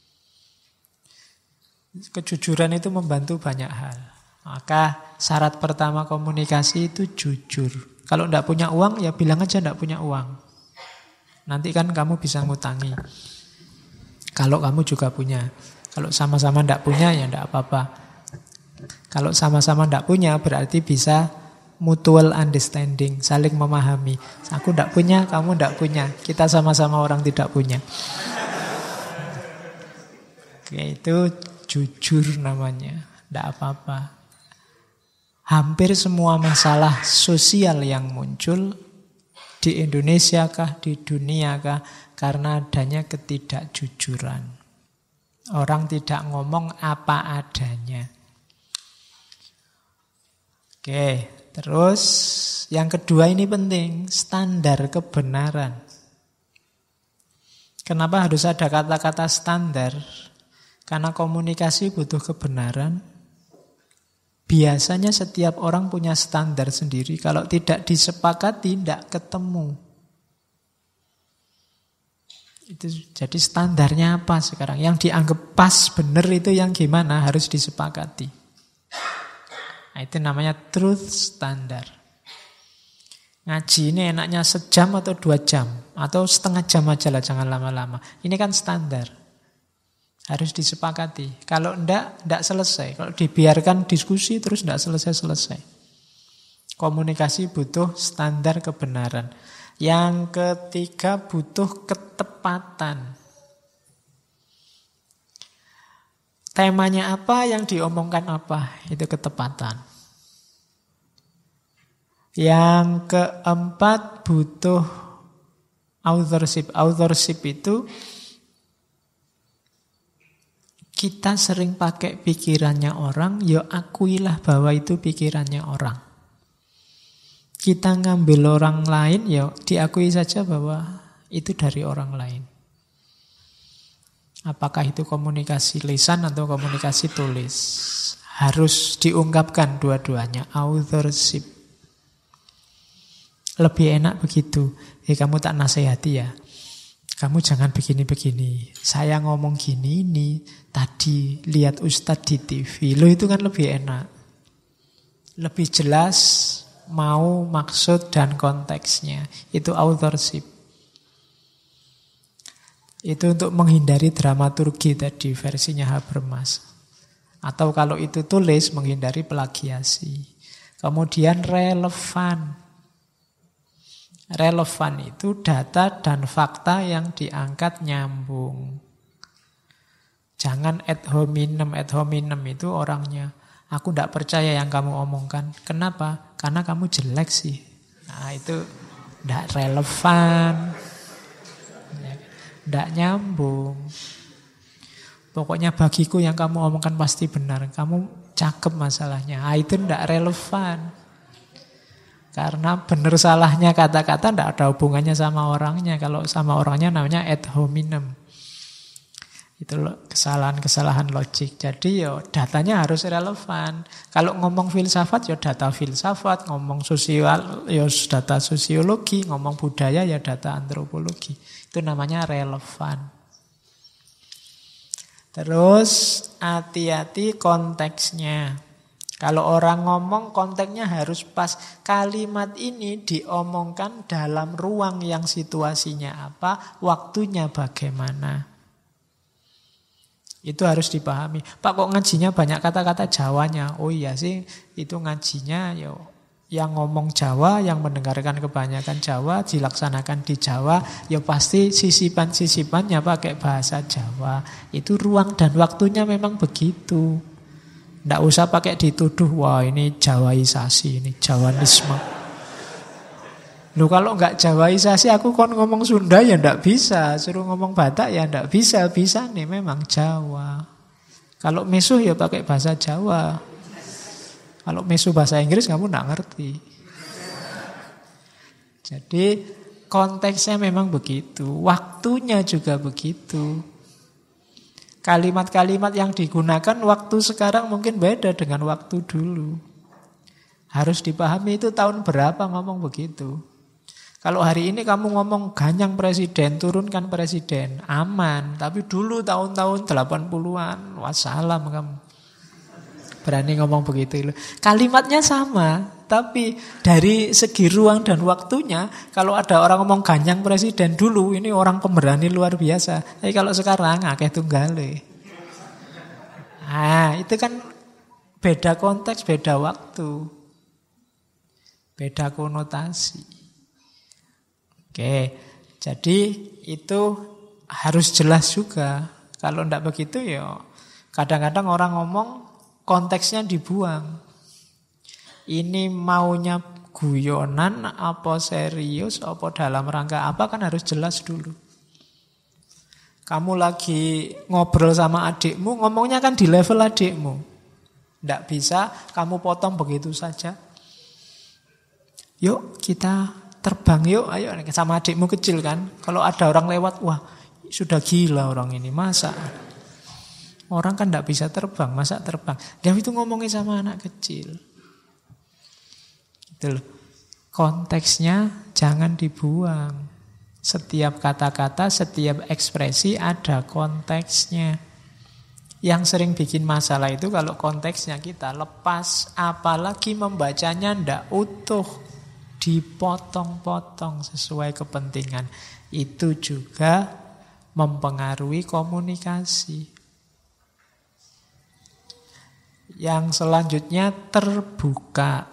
Kejujuran itu membantu banyak hal. Maka syarat pertama komunikasi itu jujur. Kalau tidak punya uang, ya bilang aja tidak punya uang. Nanti kan kamu bisa ngutangi. Kalau kamu juga punya. Kalau sama-sama tidak punya, ya tidak apa-apa. Kalau sama-sama tidak punya, berarti bisa mutual understanding, saling memahami. Aku tidak punya, kamu tidak punya. Kita sama-sama orang tidak punya. Oke, itu jujur namanya. Tidak apa-apa. Hampir semua masalah sosial yang muncul di Indonesia kah, di dunia kah, karena adanya ketidakjujuran. Orang tidak ngomong apa adanya. Oke, terus yang kedua ini penting, standar kebenaran. Kenapa harus ada kata-kata standar? Karena komunikasi butuh kebenaran. Biasanya setiap orang punya standar sendiri. Kalau tidak disepakati, tidak ketemu. Itu jadi standarnya apa sekarang? Yang dianggap pas, benar itu yang gimana? Harus disepakati. Nah, itu namanya truth standard. Ngaji ini enaknya sejam atau 2 jam. Atau setengah jam aja lah, jangan lama-lama. Ini kan standar. Harus disepakati. Kalau enggak selesai. Kalau dibiarkan diskusi terus enggak selesai-selesai. Komunikasi butuh standar kebenaran. Yang ketiga butuh ketepatan. Temanya apa, yang diomongkan apa, itu ketepatan. Yang keempat butuh authorship. Authorship itu kita sering pakai pikirannya orang, ya akuilah bahwa itu pikirannya orang. Kita ngambil orang lain, ya diakui saja bahwa itu dari orang lain. Apakah itu komunikasi lisan atau komunikasi tulis? Harus diungkapkan dua-duanya, authorship. Lebih enak begitu. Kamu tak nasihati ya. Kamu jangan begini-begini. Saya ngomong gini ini. Tadi lihat Ustadz di TV. Loh, itu kan lebih enak. Lebih jelas mau, maksud, dan konteksnya. Itu authorship. Itu untuk menghindari dramaturgi tadi versinya Habermas. Atau kalau itu tulis, menghindari plagiasi. Kemudian relevan. Relevan itu data dan fakta yang diangkat nyambung. Jangan ad hominem. Ad hominem itu orangnya, aku tidak percaya yang kamu omongkan. Kenapa? Karena kamu jelek sih. Nah, itu tidak relevan. Tidak nyambung. Pokoknya bagiku yang kamu omongkan pasti benar. Kamu cakep masalahnya. Nah, itu tidak relevan. Karena benar salahnya kata-kata tidak ada hubungannya sama orangnya. Kalau sama orangnya namanya ad hominem. Itu kesalahan-kesalahan logik. Jadi ya datanya harus relevan. Kalau ngomong filsafat ya data filsafat. Ngomong sosial ya data sosiologi. Ngomong budaya ya data antropologi. Itu namanya relevan. Terus hati-hati konteksnya. Kalau orang ngomong konteksnya harus pas. Kalimat ini diomongkan dalam ruang yang situasinya apa, waktunya bagaimana. Itu harus dipahami. Pak, kok ngajinya banyak kata-kata Jawanya? Oh iya sih, itu ngajinya yang ngomong Jawa, yang mendengarkan kebanyakan Jawa, dilaksanakan di Jawa, ya pasti sisipan-sisipannya pakai bahasa Jawa. Itu ruang dan waktunya memang begitu. Tidak usah pakai dituduh, wah ini Jawaisasi, ini Jawanisme. Loh, kalau nggak Jawaisasi aku kon ngomong Sunda ya tidak bisa. Suruh ngomong Batak ya tidak bisa. Bisa nih memang Jawa. Kalau mesuh ya pakai bahasa Jawa. Kalau mesuh bahasa Inggris kamu tidak ngerti. Jadi konteksnya memang begitu. Waktunya juga begitu. Kalimat-kalimat yang digunakan waktu sekarang mungkin beda dengan waktu dulu. Harus dipahami itu tahun berapa ngomong begitu. Kalau hari ini kamu ngomong ganyang presiden, turunkan presiden, aman. Tapi dulu tahun-tahun 80-an, wassalam kamu. Berani ngomong begitu. Kalimatnya sama, tapi dari segi ruang dan waktunya, kalau ada orang ngomong ganyang presiden dulu, ini orang pemberani luar biasa. Tapi kalau sekarang, akeh tunggale. Nah, itu kan beda konteks, beda waktu. beda konotasi. Oke, jadi itu harus jelas juga. Kalau tidak begitu ya kadang-kadang orang ngomong konteksnya dibuang. Ini maunya guyonan, apa serius, apa dalam rangka apa kan harus jelas dulu. Kamu lagi ngobrol sama adikmu, ngomongnya kan di level adikmu. Tidak bisa kamu potong begitu saja. Yuk kita terbang yuk, ayo sama adikmu kecil kan. Kalau ada orang lewat, wah sudah gila orang ini, masa? Orang kan tidak bisa terbang, masa terbang? Dia itu ngomongin sama anak kecil. Gitu loh. Konteksnya jangan dibuang. Setiap kata-kata, setiap ekspresi ada konteksnya. Yang sering bikin masalah itu kalau konteksnya kita lepas, apalagi membacanya ndak utuh, dipotong-potong sesuai kepentingan. Itu juga mempengaruhi komunikasi. Yang selanjutnya terbuka.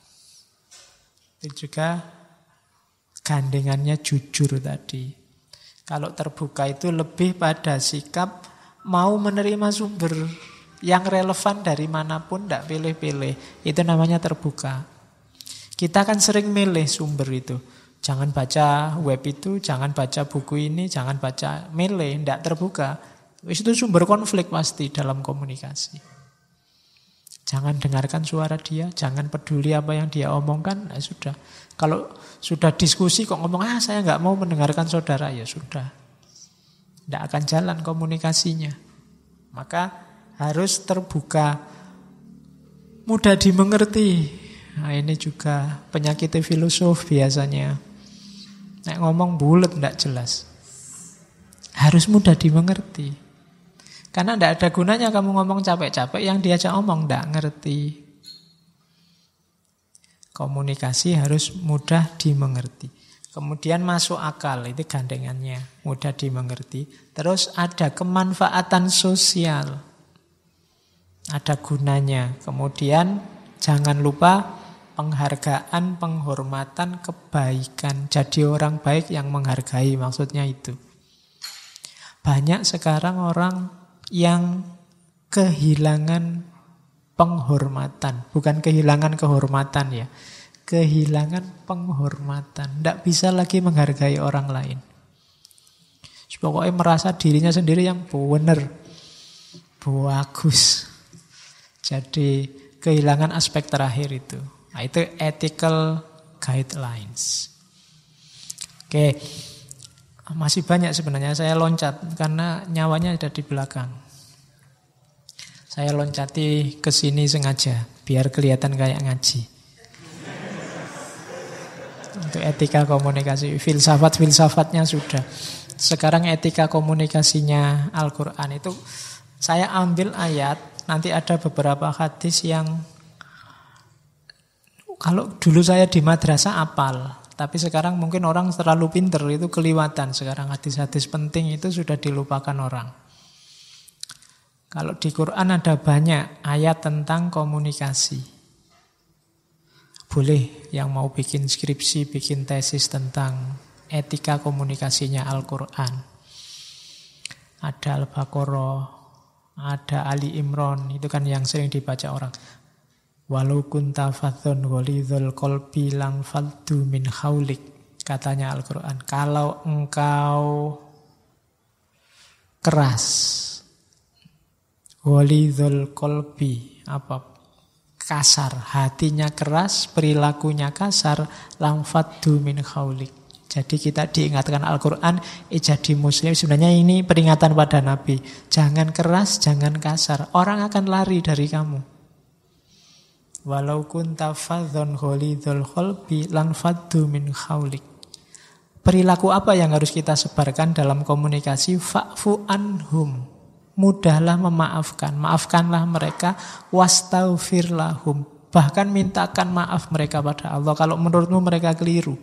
Itu juga gandengannya jujur tadi. Kalau terbuka itu lebih pada sikap mau menerima sumber yang relevan dari manapun, tidak pilih-pilih. Itu namanya terbuka. Kita kan sering milih sumber itu. Jangan baca web itu, jangan baca buku ini, jangan baca, milih, tidak terbuka. Itu sumber konflik pasti dalam komunikasi. Jangan dengarkan suara dia, jangan peduli apa yang dia omongkan, ya sudah. Kalau sudah diskusi kok ngomong, saya nggak mau mendengarkan saudara, ya sudah. Tidak akan jalan komunikasinya. Maka harus terbuka, mudah dimengerti. Nah, ini juga penyakit filosof biasanya. Nek ngomong bulet tidak jelas. Harus mudah dimengerti. Karena tidak ada gunanya kamu ngomong capek-capek, yang diajak omong tidak ngerti. Komunikasi harus mudah dimengerti. Kemudian masuk akal, itu gandengannya, mudah dimengerti. Terus ada kemanfaatan sosial, ada gunanya. Kemudian jangan lupa penghargaan, penghormatan, kebaikan. Jadi orang baik yang menghargai, maksudnya itu. Banyak sekarang orang yang kehilangan penghormatan, bukan kehilangan kehormatan ya, kehilangan penghormatan, tidak bisa lagi menghargai orang lain. Pokoknya merasa dirinya sendiri yang benar, bagus. Jadi kehilangan aspek terakhir itu. Nah, itu ethical guidelines. Oke. Masih banyak sebenarnya, saya loncat karena nyawanya ada di belakang. Saya loncati ke sini sengaja biar kelihatan kayak ngaji. Untuk etika komunikasi, filsafat-filsafatnya sudah. Sekarang etika komunikasinya Al-Quran itu saya ambil ayat, nanti ada beberapa hadis yang kalau dulu saya di madrasah apal. Tapi sekarang mungkin orang terlalu pinter, itu keliwatan. Sekarang hadis-hadis penting itu sudah dilupakan orang. Kalau di Quran ada banyak ayat tentang komunikasi. Boleh yang mau bikin skripsi, bikin tesis tentang etika komunikasinya Al-Quran. Ada Al-Baqarah, ada Ali Imran, itu kan yang sering dibaca orang. Walau kunta fadhon ghalidhal qalbi lang faddu min haulik, katanya Al-Quran. Kalau engkau keras, ghalidhal qalbi, kasar, hatinya keras, perilakunya kasar, lang faddu min haulik. Jadi kita diingatkan Al-Quran, jadi muslim. Sebenarnya ini peringatan pada Nabi. Jangan keras, jangan kasar. Orang akan lari dari kamu. Walau kunta fadhon ghalidhal qalbi lan faddu min haulik. Perilaku apa yang harus kita sebarkan dalam komunikasi? Fa'fu anhum. Mudahlah memaafkan. Maafkanlah mereka. Wastaghfir lahum. Bahkan mintakan maaf mereka pada Allah kalau menurutmu mereka keliru.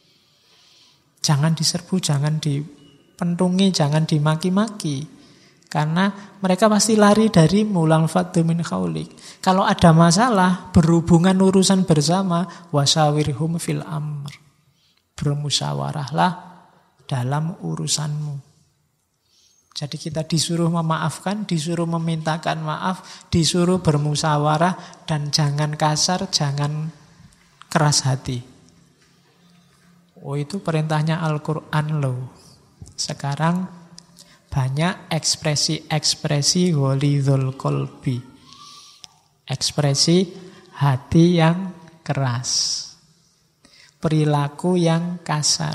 Jangan diserbu, jangan dipentungi, jangan dimaki-maki. Karena mereka pasti lari dari mulal faddu min khaulik. Kalau ada masalah, berhubungan urusan bersama, wasawirhum fil amr. Bermusyawarahlah dalam urusanmu. Jadi kita disuruh memaafkan, disuruh memintakan maaf, disuruh bermusyawarah, dan jangan kasar, jangan keras hati. Oh, itu perintahnya Al-Quran loh. Sekarang banyak ekspresi-ekspresi ghalidhul qalbi. Ekspresi hati yang keras. Perilaku yang kasar.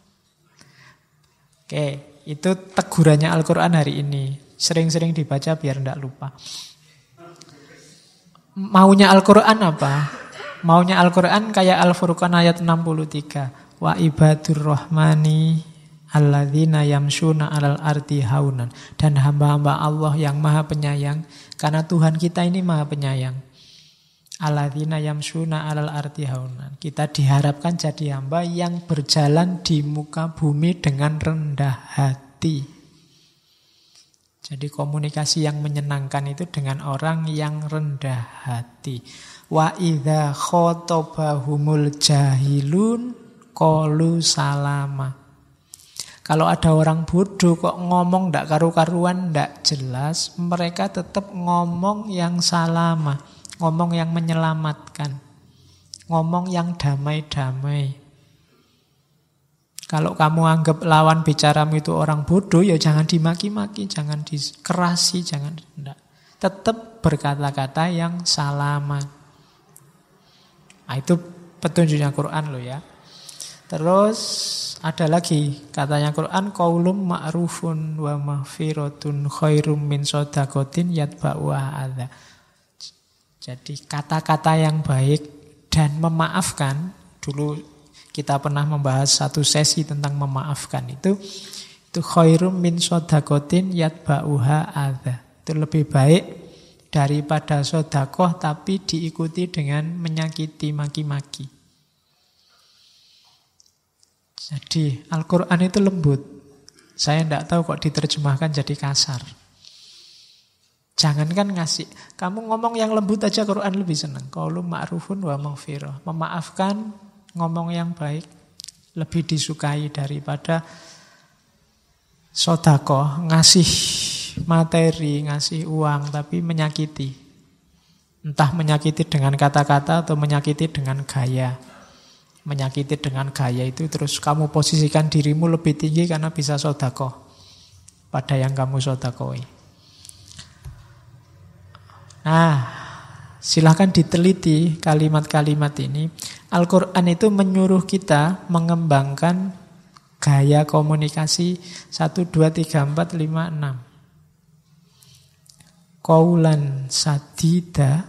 Oke, itu tegurannya Al-Quran hari ini. Sering-sering dibaca biar tidak lupa. Maunya Al-Quran apa? Maunya Al-Quran kayak Al-Furqan ayat 63. Wa ibadur rahmani alladzina yamshuna 'alal ardi haunan. Dan hamba-hamba Allah yang maha penyayang. Karena Tuhan kita ini maha penyayang. Alladzina yamshuna 'alal ardi haunan. Kita diharapkan jadi hamba yang berjalan di muka bumi dengan rendah hati. Jadi komunikasi yang menyenangkan itu dengan orang yang rendah hati. Wa idza khotabahumul jahilun qalu salama. Kalau ada orang bodoh kok ngomong ndak karu-karuan, ndak jelas, mereka tetap ngomong yang salama, ngomong yang menyelamatkan, ngomong yang damai-damai. Kalau kamu anggap lawan bicaramu itu orang bodoh, ya jangan dimaki-maki, jangan dikerasi, jangan ndak. Tetap berkata-kata yang salama. Nah, itu petunjuknya Quran loh ya. Terus ada lagi katanya Quran, qaulum ma'rufun wa maghfiratun khairum min shadaqatin yatba'uha adza. Jadi kata-kata yang baik dan memaafkan. Dulu kita pernah membahas satu sesi tentang memaafkan itu khairum min shadaqatin yatba'uha adza. Itu lebih baik daripada sedekah tapi diikuti dengan menyakiti, maki-maki. Jadi Al-Quran itu lembut. Saya tidak tahu kok diterjemahkan jadi kasar. Jangankan ngasih. Kamu ngomong yang lembut aja Quran lebih senang. Qaulun ma'rufun wa maghfirah. Memaafkan, ngomong yang baik lebih disukai daripada sedekah, ngasih materi, ngasih uang tapi menyakiti. Entah menyakiti dengan kata-kata atau menyakiti dengan gaya. Menyakiti dengan gaya itu terus kamu posisikan dirimu lebih tinggi karena bisa sedekah pada yang kamu sedekahi. Nah, silahkan diteliti kalimat-kalimat ini. Al-Quran itu menyuruh kita mengembangkan gaya komunikasi 1, 2, 3, 4, 5, 6. Qaulan sadida,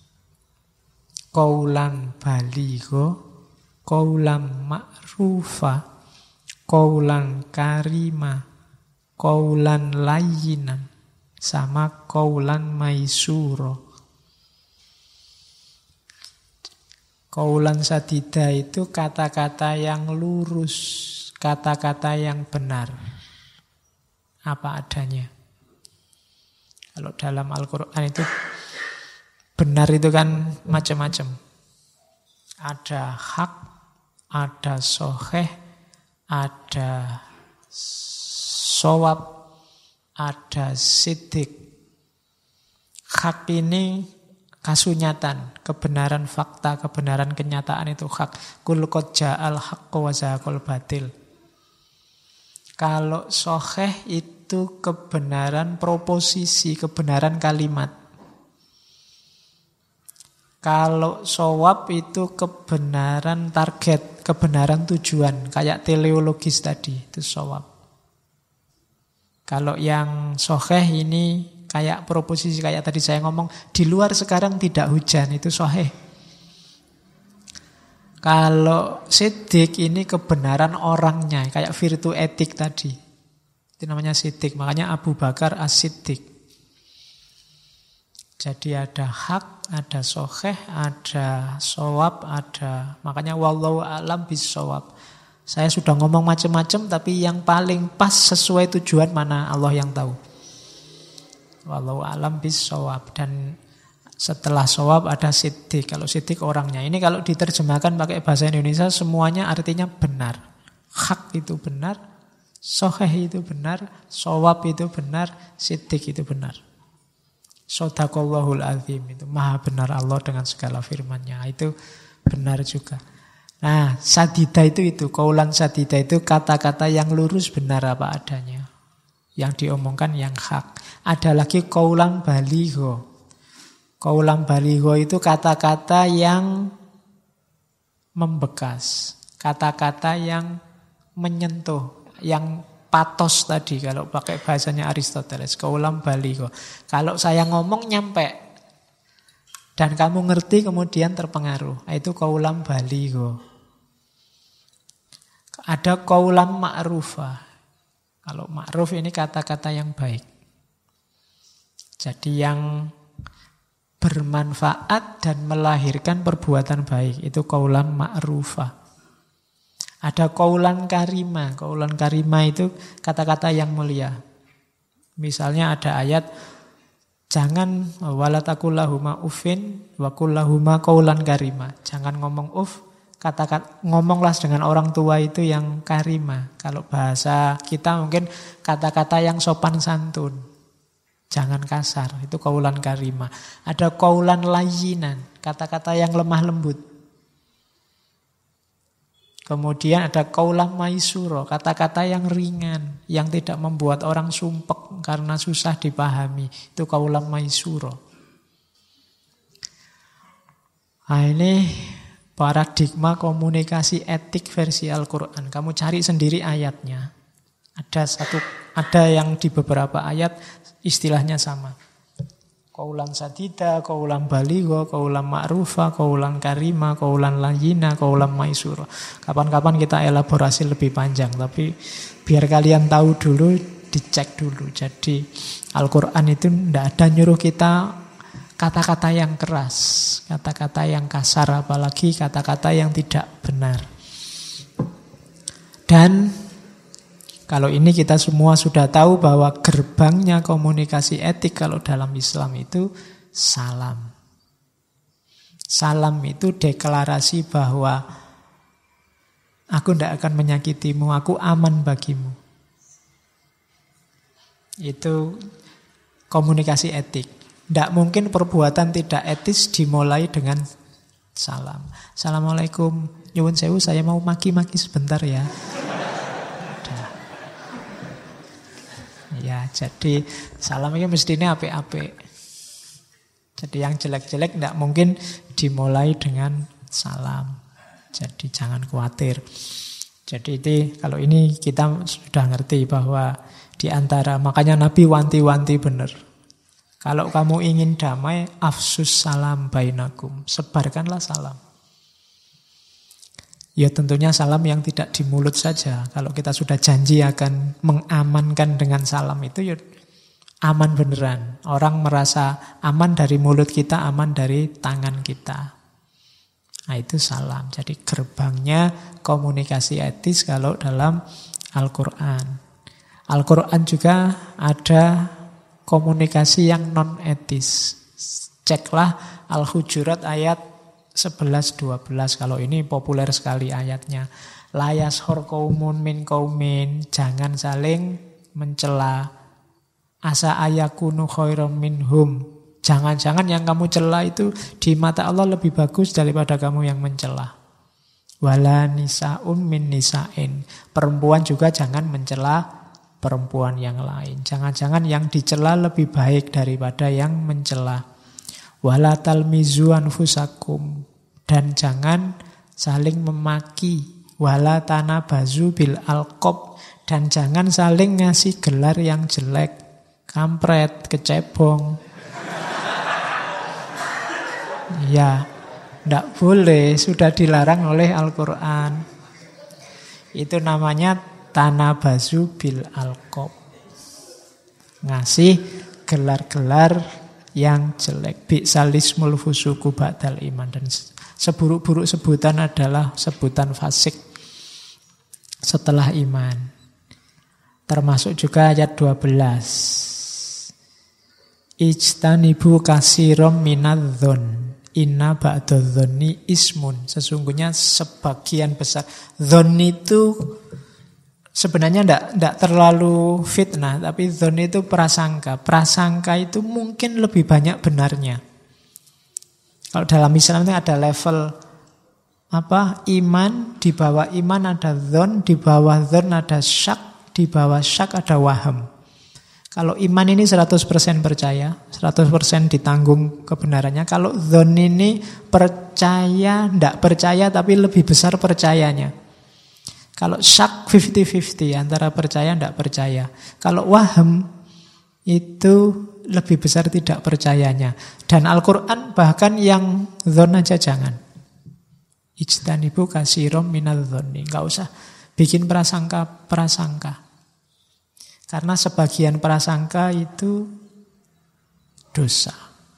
qaulan baligho, qaulan ma'rufa, qaulan karima, qaulan layyinan, sama qaulan maisuro. Qaulan sadida itu kata-kata yang lurus, kata-kata yang benar, apa adanya. Kalau dalam Al-Quran itu benar itu kan macam-macam. Ada hak, ada soheh, ada sowab, ada sidik. Hak ini kasunyatan, kebenaran fakta, kebenaran kenyataan itu hak. Kul qad ja'al haqqu wa zahaqal batil. Kalau soheh itu kebenaran proposisi, kebenaran kalimat. Kalau sowab itu kebenaran target, kebenaran tujuan, kayak teleologis tadi, itu sowab. Kalau yang soheh ini kayak proposisi, kayak tadi saya ngomong, di luar sekarang tidak hujan, itu soheh. Kalau sidik ini kebenaran orangnya, kayak virtu etik tadi. Itu namanya sidik, makanya Abu Bakar as-Siddiq. Jadi ada hak, ada soheh, ada sowab, ada. Makanya wallahu a'lam bis-shawab. Saya sudah ngomong macam-macam, tapi yang paling pas sesuai tujuan mana Allah yang tahu. Wallahu alam bis-shawab. Dan setelah shawab ada siddiq. Kalau siddiq orangnya. Ini kalau diterjemahkan pakai bahasa Indonesia semuanya artinya benar. Hak itu benar, sahih itu benar, shawab itu benar, siddiq itu benar. Shadaqallahul azim, itu maha benar Allah dengan segala firman-Nya. Itu benar juga. Nah, sadida itu kaulan sadida itu kata-kata yang lurus benar apa adanya. Yang diomongkan yang hak. Ada lagi kaulan baligho. Kaulan baligho itu kata-kata yang membekas. Kata-kata yang menyentuh. Yang patos tadi kalau pakai bahasanya Aristoteles. Kaulan baligho. Kalau saya ngomong nyampe. Dan kamu ngerti kemudian terpengaruh. Itu kaulan baligho. Ada kaulan ma'rufah. Kalau ma'ruf ini kata-kata yang baik. Jadi yang bermanfaat dan melahirkan perbuatan baik. Itu kaulan ma'rufah. Ada kaulan karima. Kaulan karima itu kata-kata yang mulia. Misalnya ada ayat, jangan walatakullahuma ufin wakullahuma kaulan karima. Jangan ngomong uf, ngomonglah dengan orang tua itu yang karima. Kalau bahasa kita mungkin kata-kata yang sopan santun. Jangan kasar, itu kaulan karima. Ada kaulan layyinan, kata-kata yang lemah lembut. Kemudian ada kaulan maisuro, kata-kata yang ringan, yang tidak membuat orang sumpek karena susah dipahami. Itu kaulan maisuro. Nah, ini paradigma komunikasi etik versi Al-Quran. Kamu cari sendiri ayatnya. Ada yang di beberapa ayat istilahnya sama. Kaulan sadida, kaulan baligho, kaulan ma'rufah, kaulan karima, kaulan layyina, kaulan maisura. Kapan-kapan kita elaborasi lebih panjang, tapi biar kalian tahu dulu, dicek dulu. Jadi Al-Quran itu tidak ada nyuruh kita kata-kata yang keras, kata-kata yang kasar, apalagi kata-kata yang tidak benar. Dan kalau ini kita semua sudah tahu bahwa gerbangnya komunikasi etik kalau dalam Islam itu salam. Salam itu deklarasi bahwa aku tidak akan menyakitimu, aku aman bagimu. Itu komunikasi etik. Tidak mungkin perbuatan tidak etis dimulai dengan salam. Assalamualaikum, nyuwun sewu, saya mau maki-maki sebentar ya. Ya, jadi salam ini mestinya apik-apik. Jadi yang jelek-jelek tidak mungkin dimulai dengan salam. Jadi jangan khawatir. Jadi itu kalau ini kita sudah ngerti bahwa di antara, makanya Nabi wanti-wanti benar. Kalau kamu ingin damai, afsus salam bainakum, sebarkanlah salam. Ya tentunya salam yang tidak di mulut saja. Kalau kita sudah janji akan mengamankan dengan salam itu ya aman beneran. Orang merasa aman dari mulut kita, aman dari tangan kita. Nah itu salam. Jadi gerbangnya komunikasi etis kalau dalam Al-Quran. Al-Quran juga ada komunikasi yang non-etis. Ceklah Al-Hujurat ayat 11-12. Kalau ini populer sekali ayatnya. La yashor qaumun min qaumin, jangan saling mencela. Asa ayakunu khairam minhum, jangan-jangan yang kamu cela itu di mata Allah lebih bagus daripada kamu yang mencela. Wala nisaun min nisain, perempuan juga jangan mencela perempuan yang lain. Jangan-jangan yang dicela lebih baik daripada yang mencela. Wala talmizu anfusakum, dan jangan saling memaki. Wala tanabazu bil alqab, dan jangan saling ngasih gelar yang jelek. Kampret, kecebong. Ya, tidak boleh, sudah dilarang oleh Al-Quran. Itu namanya tanabazu bil alqab, ngasih gelar-gelar yang jelek. Bi'salismul fusuku ba'dal iman, dan seburuk-buruk sebutan adalah sebutan fasik setelah iman. Termasuk juga ayat 12. Ijtanibu katsiran minadz-dzon. Inna ba'dadz-dzonni ismun. Sesungguhnya sebagian besar. Dzon itu sebenarnya tidak terlalu fitnah, tapi dzon itu prasangka. Prasangka itu mungkin lebih banyak benarnya. Kalau dalam Islam itu ada level iman, di bawah iman ada dzon, di bawah dzon ada syak, di bawah syak ada waham. Kalau iman ini 100% percaya, 100% ditanggung kebenarannya. Kalau dzon ini percaya, tidak percaya tapi lebih besar percayanya. Kalau syak 50-50 antara percaya tidak percaya. Kalau waham itu lebih besar tidak percayanya. Dan Al-Quran bahkan yang dzon aja jangan. Ijtanibu katsiran minadz-dzonni. Enggak usah bikin prasangka. Karena sebagian prasangka itu dosa.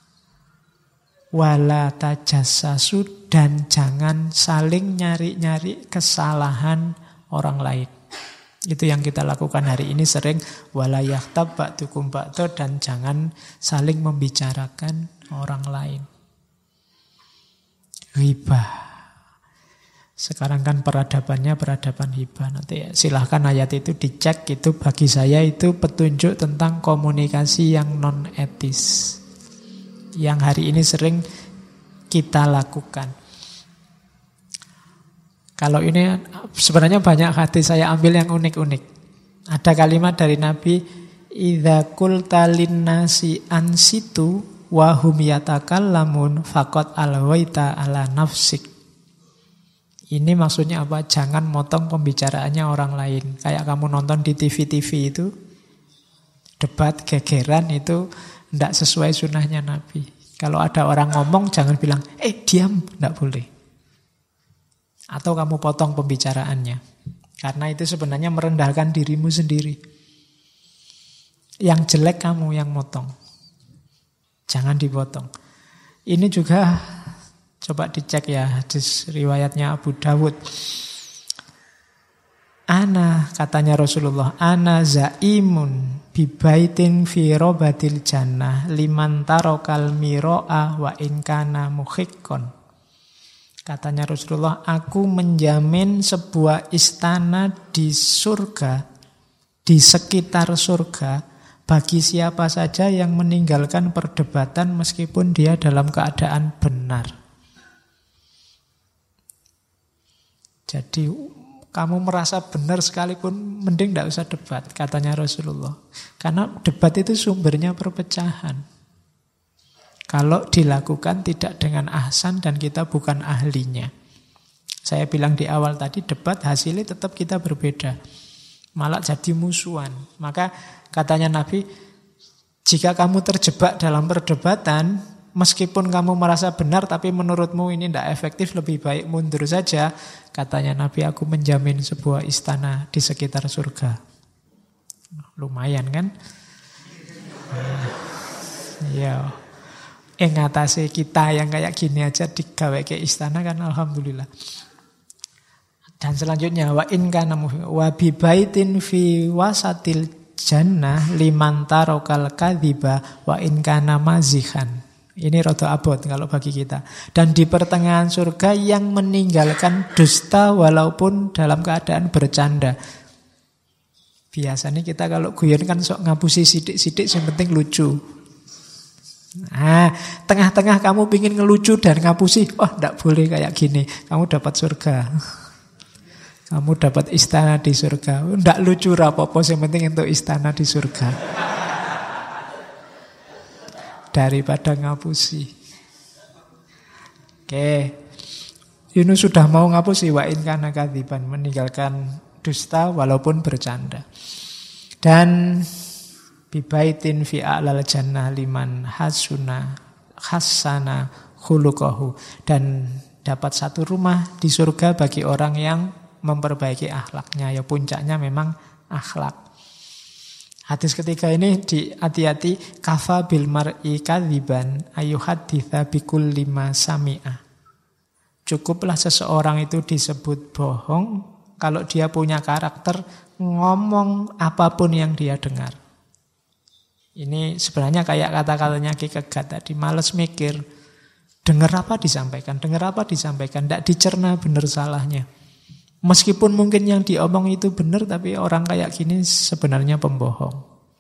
Wala tajassasu, dan jangan saling nyari-nyari kesalahan orang lain. Itu yang kita lakukan hari ini sering. Wala yaghtab ba'dukum ba'da, dan jangan saling membicarakan orang lain. Ghibah. Sekarang kan peradabannya peradaban hibah. Nanti silahkan ayat itu dicek. Itu bagi saya itu petunjuk tentang komunikasi yang non etis, yang hari ini sering kita lakukan. Kalau ini sebenarnya banyak hadis saya ambil yang unik-unik. Ada kalimat dari Nabi, idza qulta linnasi ansitu wa hum yatakallamun faqad alwaita ala nafsik. Ini maksudnya apa? Jangan motong pembicaraannya orang lain. Kayak kamu nonton di TV-TV itu, debat gegeran itu tidak sesuai sunnahnya Nabi. Kalau ada orang ngomong jangan bilang, diam, tidak boleh. Atau kamu potong pembicaraannya. Karena itu sebenarnya merendahkan dirimu sendiri. Yang jelek kamu yang motong. Jangan dipotong. Ini juga coba dicek ya hadis riwayatnya Abu Dawud. Ana, katanya Rasulullah, ana zaimun bibaitin fi robatil jannah liman tarokal miro'a wa in kana muhikkon. Katanya Rasulullah, aku menjamin sebuah istana di surga, di sekitar surga, bagi siapa saja yang meninggalkan perdebatan meskipun dia dalam keadaan benar. Jadi kamu merasa benar sekalipun mending tidak usah debat, katanya Rasulullah. Karena debat itu sumbernya perpecahan. Kalau dilakukan tidak dengan ahsan dan kita bukan ahlinya. Saya bilang di awal tadi, debat hasilnya tetap kita berbeda. Malah jadi musuhan. Maka katanya Nabi, jika kamu terjebak dalam perdebatan, meskipun kamu merasa benar tapi menurutmu ini tidak efektif, lebih baik mundur saja. Katanya Nabi, aku menjamin sebuah istana di sekitar surga. Lumayan kan? Ya, ngatasi kita yang kayak gini aja digawe ke istana kan, alhamdulillah. Dan selanjutnya, wa in kana wa bi baitin fi wasatil jannah liman tarokal kadhiba wa in kana mazihan. Ini rada abot kalau bagi kita. Dan di pertengahan surga yang meninggalkan dusta walaupun dalam keadaan bercanda. Biasanya kita kalau guyon kan sok ngapusi sidik-sidik, yang penting lucu. Nah, tengah-tengah kamu pingin ngelucu dan ngapusi, tidak boleh kayak gini. Kamu dapat surga. Kamu dapat istana di surga. Tidak lucu rapopo, yang penting untuk istana di surga. Daripada ngapusi. Oke. Yunus sudah mau ngapusi, wa in kana kadziban, meninggalkan dusta walaupun bercanda. Dan bibaitin fi a'lal jannah liman hasana khuluquhu, dan dapat satu rumah di surga bagi orang yang memperbaiki akhlaknya. Ya puncaknya memang akhlak. Hadis ketiga ini hati-hati, kafa bil mar'i kadziban ayuhaditsa bikulli ma sami'a. Cukuplah seseorang itu disebut bohong kalau dia punya karakter ngomong apapun yang dia dengar. Ini sebenarnya kayak kata-katanya Ki Kegat tadi, males mikir. Dengar apa disampaikan, tidak dicerna benar salahnya. Meskipun mungkin yang diomong itu benar, tapi orang kayak gini sebenarnya pembohong.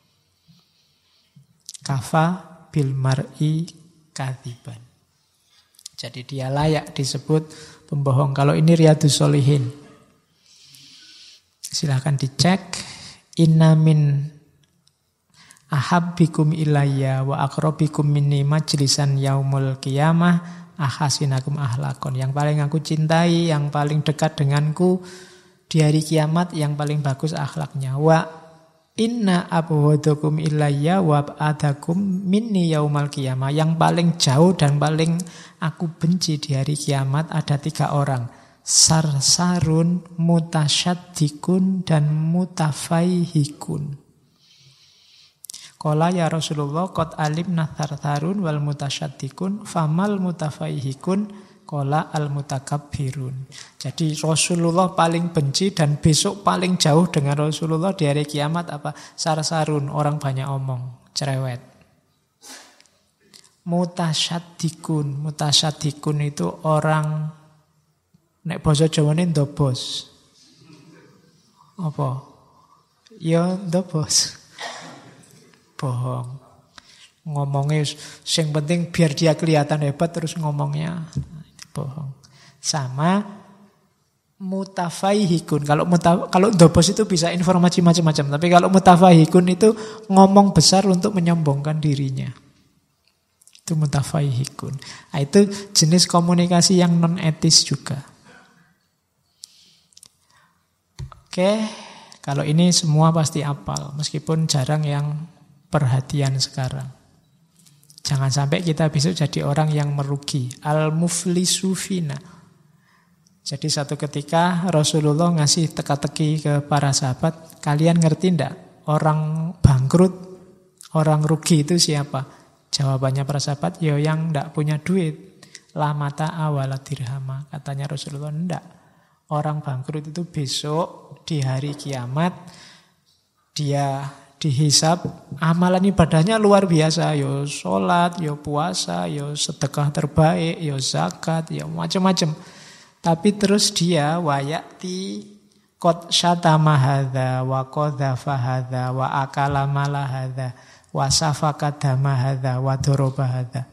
Kafa bil mar'i kadziban. Jadi dia layak disebut pembohong. Kalau ini Riyadhus Shalihin, silahkan dicek. Inna min ahabbikum ilayya wa aqrabikum minni majlisan yaumul qiyamah ahasinakum ahlakon. Yang paling aku cintai, yang paling dekat denganku di hari kiamat, yang paling bagus akhlaknya. Wa inna abghadakum ilayya wa ab'adakum minni yaumal qiyamah. Yang paling jauh dan paling aku benci di hari kiamat ada 3 orang. Sarsarun, mutasyaddiqun, dan mutafaihikun. Qala ya Rasulullah qad alimna sarsarun wal mutasyaddiqun famal mutafaihikun qala al mutakabbirun. Jadi Rasulullah paling benci dan besok paling jauh dengan Rasulullah di hari kiamat apa? Sarsarun, orang banyak omong, cerewet. Mutasyaddiqun itu orang, nek basa Jawane ndobos. Apa? Ya ndobos. Bohong. Ngomongnya sing penting biar dia kelihatan hebat terus ngomongnya. Itu bohong. Sama mutafaihikun. Kalau ndobos itu bisa informasi macam-macam, tapi kalau mutafaihikun itu ngomong besar untuk menyombongkan dirinya. Itu mutafaihikun. Nah, itu jenis komunikasi yang non etis juga. Oke, kalau ini semua pasti hafal, meskipun jarang yang perhatian sekarang. Jangan sampai kita besok jadi orang yang merugi. Al-muflisu fina. Jadi satu ketika Rasulullah ngasih teka-teki ke para sahabat, kalian ngerti enggak orang bangkrut, orang rugi itu siapa? Jawabannya para sahabat, ya yang enggak punya duit. La mata awala dirhama. Katanya Rasulullah, enggak. Orang bangkrut itu besok di hari kiamat dia dihisab, amalan ibadahnya luar biasa, yo sholat, yo puasa, yo sedekah terbaik, yo zakat, yo macam-macam. Tapi terus dia wayati qad syatama hadza wa qadhafa hadza wa akala mala hadza wa safaka dama hadza wa daraba hadza.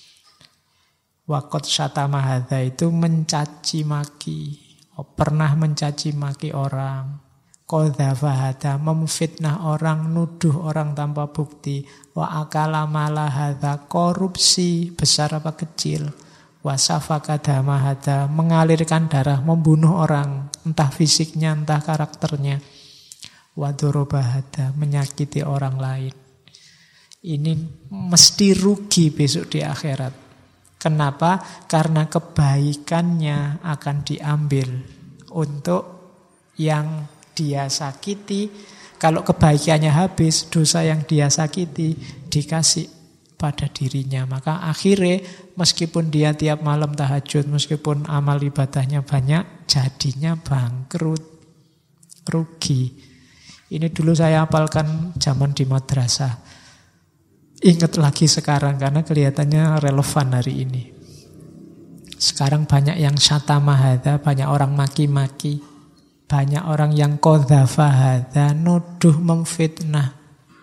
Wa qad syatama hadza itu mencaci maki, pernah mencaci maki orang. Qadhafahada, memfitnah orang, nuduh orang tanpa bukti. Wa akala malahada, korupsi besar apa kecil. Wa safaka damahada, mengalirkan darah, membunuh orang, entah fisiknya, entah karakternya. Wa dorobahada, menyakiti orang lain. Ini mesti rugi besok di akhirat. Kenapa? Karena kebaikannya akan diambil untuk yang dia sakiti. Kalau kebaikannya habis, dosa yang dia sakiti dikasih pada dirinya. Maka akhirnya meskipun dia tiap malam tahajud, meskipun amal ibadahnya banyak, jadinya bangkrut, rugi. Ini dulu saya hafalkan zaman di madrasah. Ingat lagi sekarang karena kelihatannya relevan hari ini. Sekarang banyak yang syatamahada, banyak orang maki-maki. Banyak orang yang qadhafahada, nuduh memfitnah.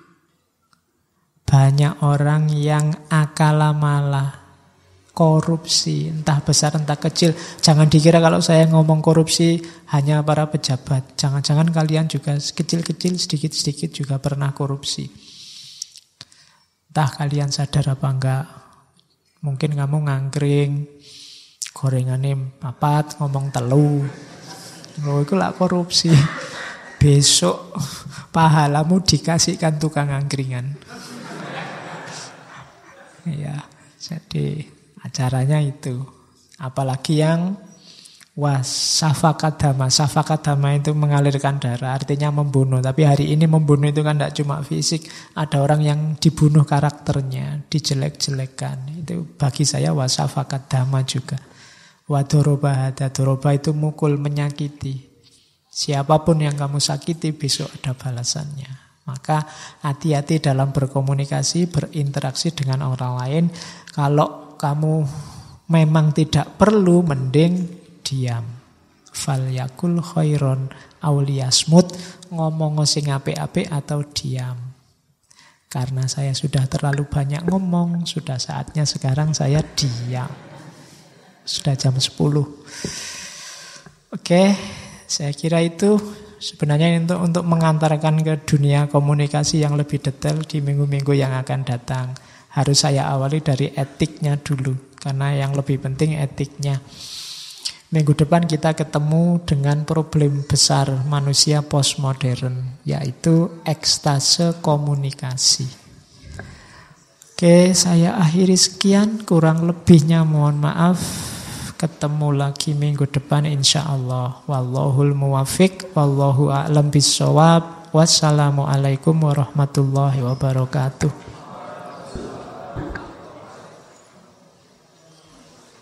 Banyak orang yang akalamala, korupsi, entah besar entah kecil. Jangan dikira kalau saya ngomong korupsi hanya para pejabat. Jangan-jangan kalian juga kecil-kecil, sedikit-sedikit juga pernah korupsi. Entah kalian sadar apa enggak. Mungkin kamu ngangkring, gorengannya papat, ngomong telu. Oh, itu lah korupsi. Besok pahalamu dikasihkan tukang angkringan. Ya, jadi acaranya itu. Apalagi yang safakadama. Safakadama itu mengalirkan darah, artinya membunuh. Tapi hari ini membunuh itu kan tidak cuma fisik. Ada orang yang dibunuh karakternya, dijelek-jelekan. Itu bagi saya wasafakadama juga. Wadoroba ada, doroba itu mukul, menyakiti. Siapapun yang kamu sakiti besok ada balasannya. Maka hati-hati dalam berkomunikasi, berinteraksi dengan orang lain. Kalau kamu memang tidak perlu, mending diam. Falyakul khairon auliyasmut, ngomong sing apik-apik atau diam. Karena saya sudah terlalu banyak ngomong, sudah saatnya sekarang saya diam. Sudah jam 10. Oke, saya kira itu sebenarnya untuk mengantarkan ke dunia komunikasi yang lebih detail di minggu-minggu yang akan datang. Harus saya awali dari etiknya dulu, karena yang lebih penting etiknya. Minggu depan kita ketemu dengan problem besar manusia postmodern, yaitu ekstase komunikasi. Oke, saya akhiri sekian, kurang lebihnya mohon maaf. Ketemu lagi minggu depan insyaallah. Wallahul muwaffiq, wallahu a'lam bissawab. Wassalamualaikum warahmatullahi wabarakatuh.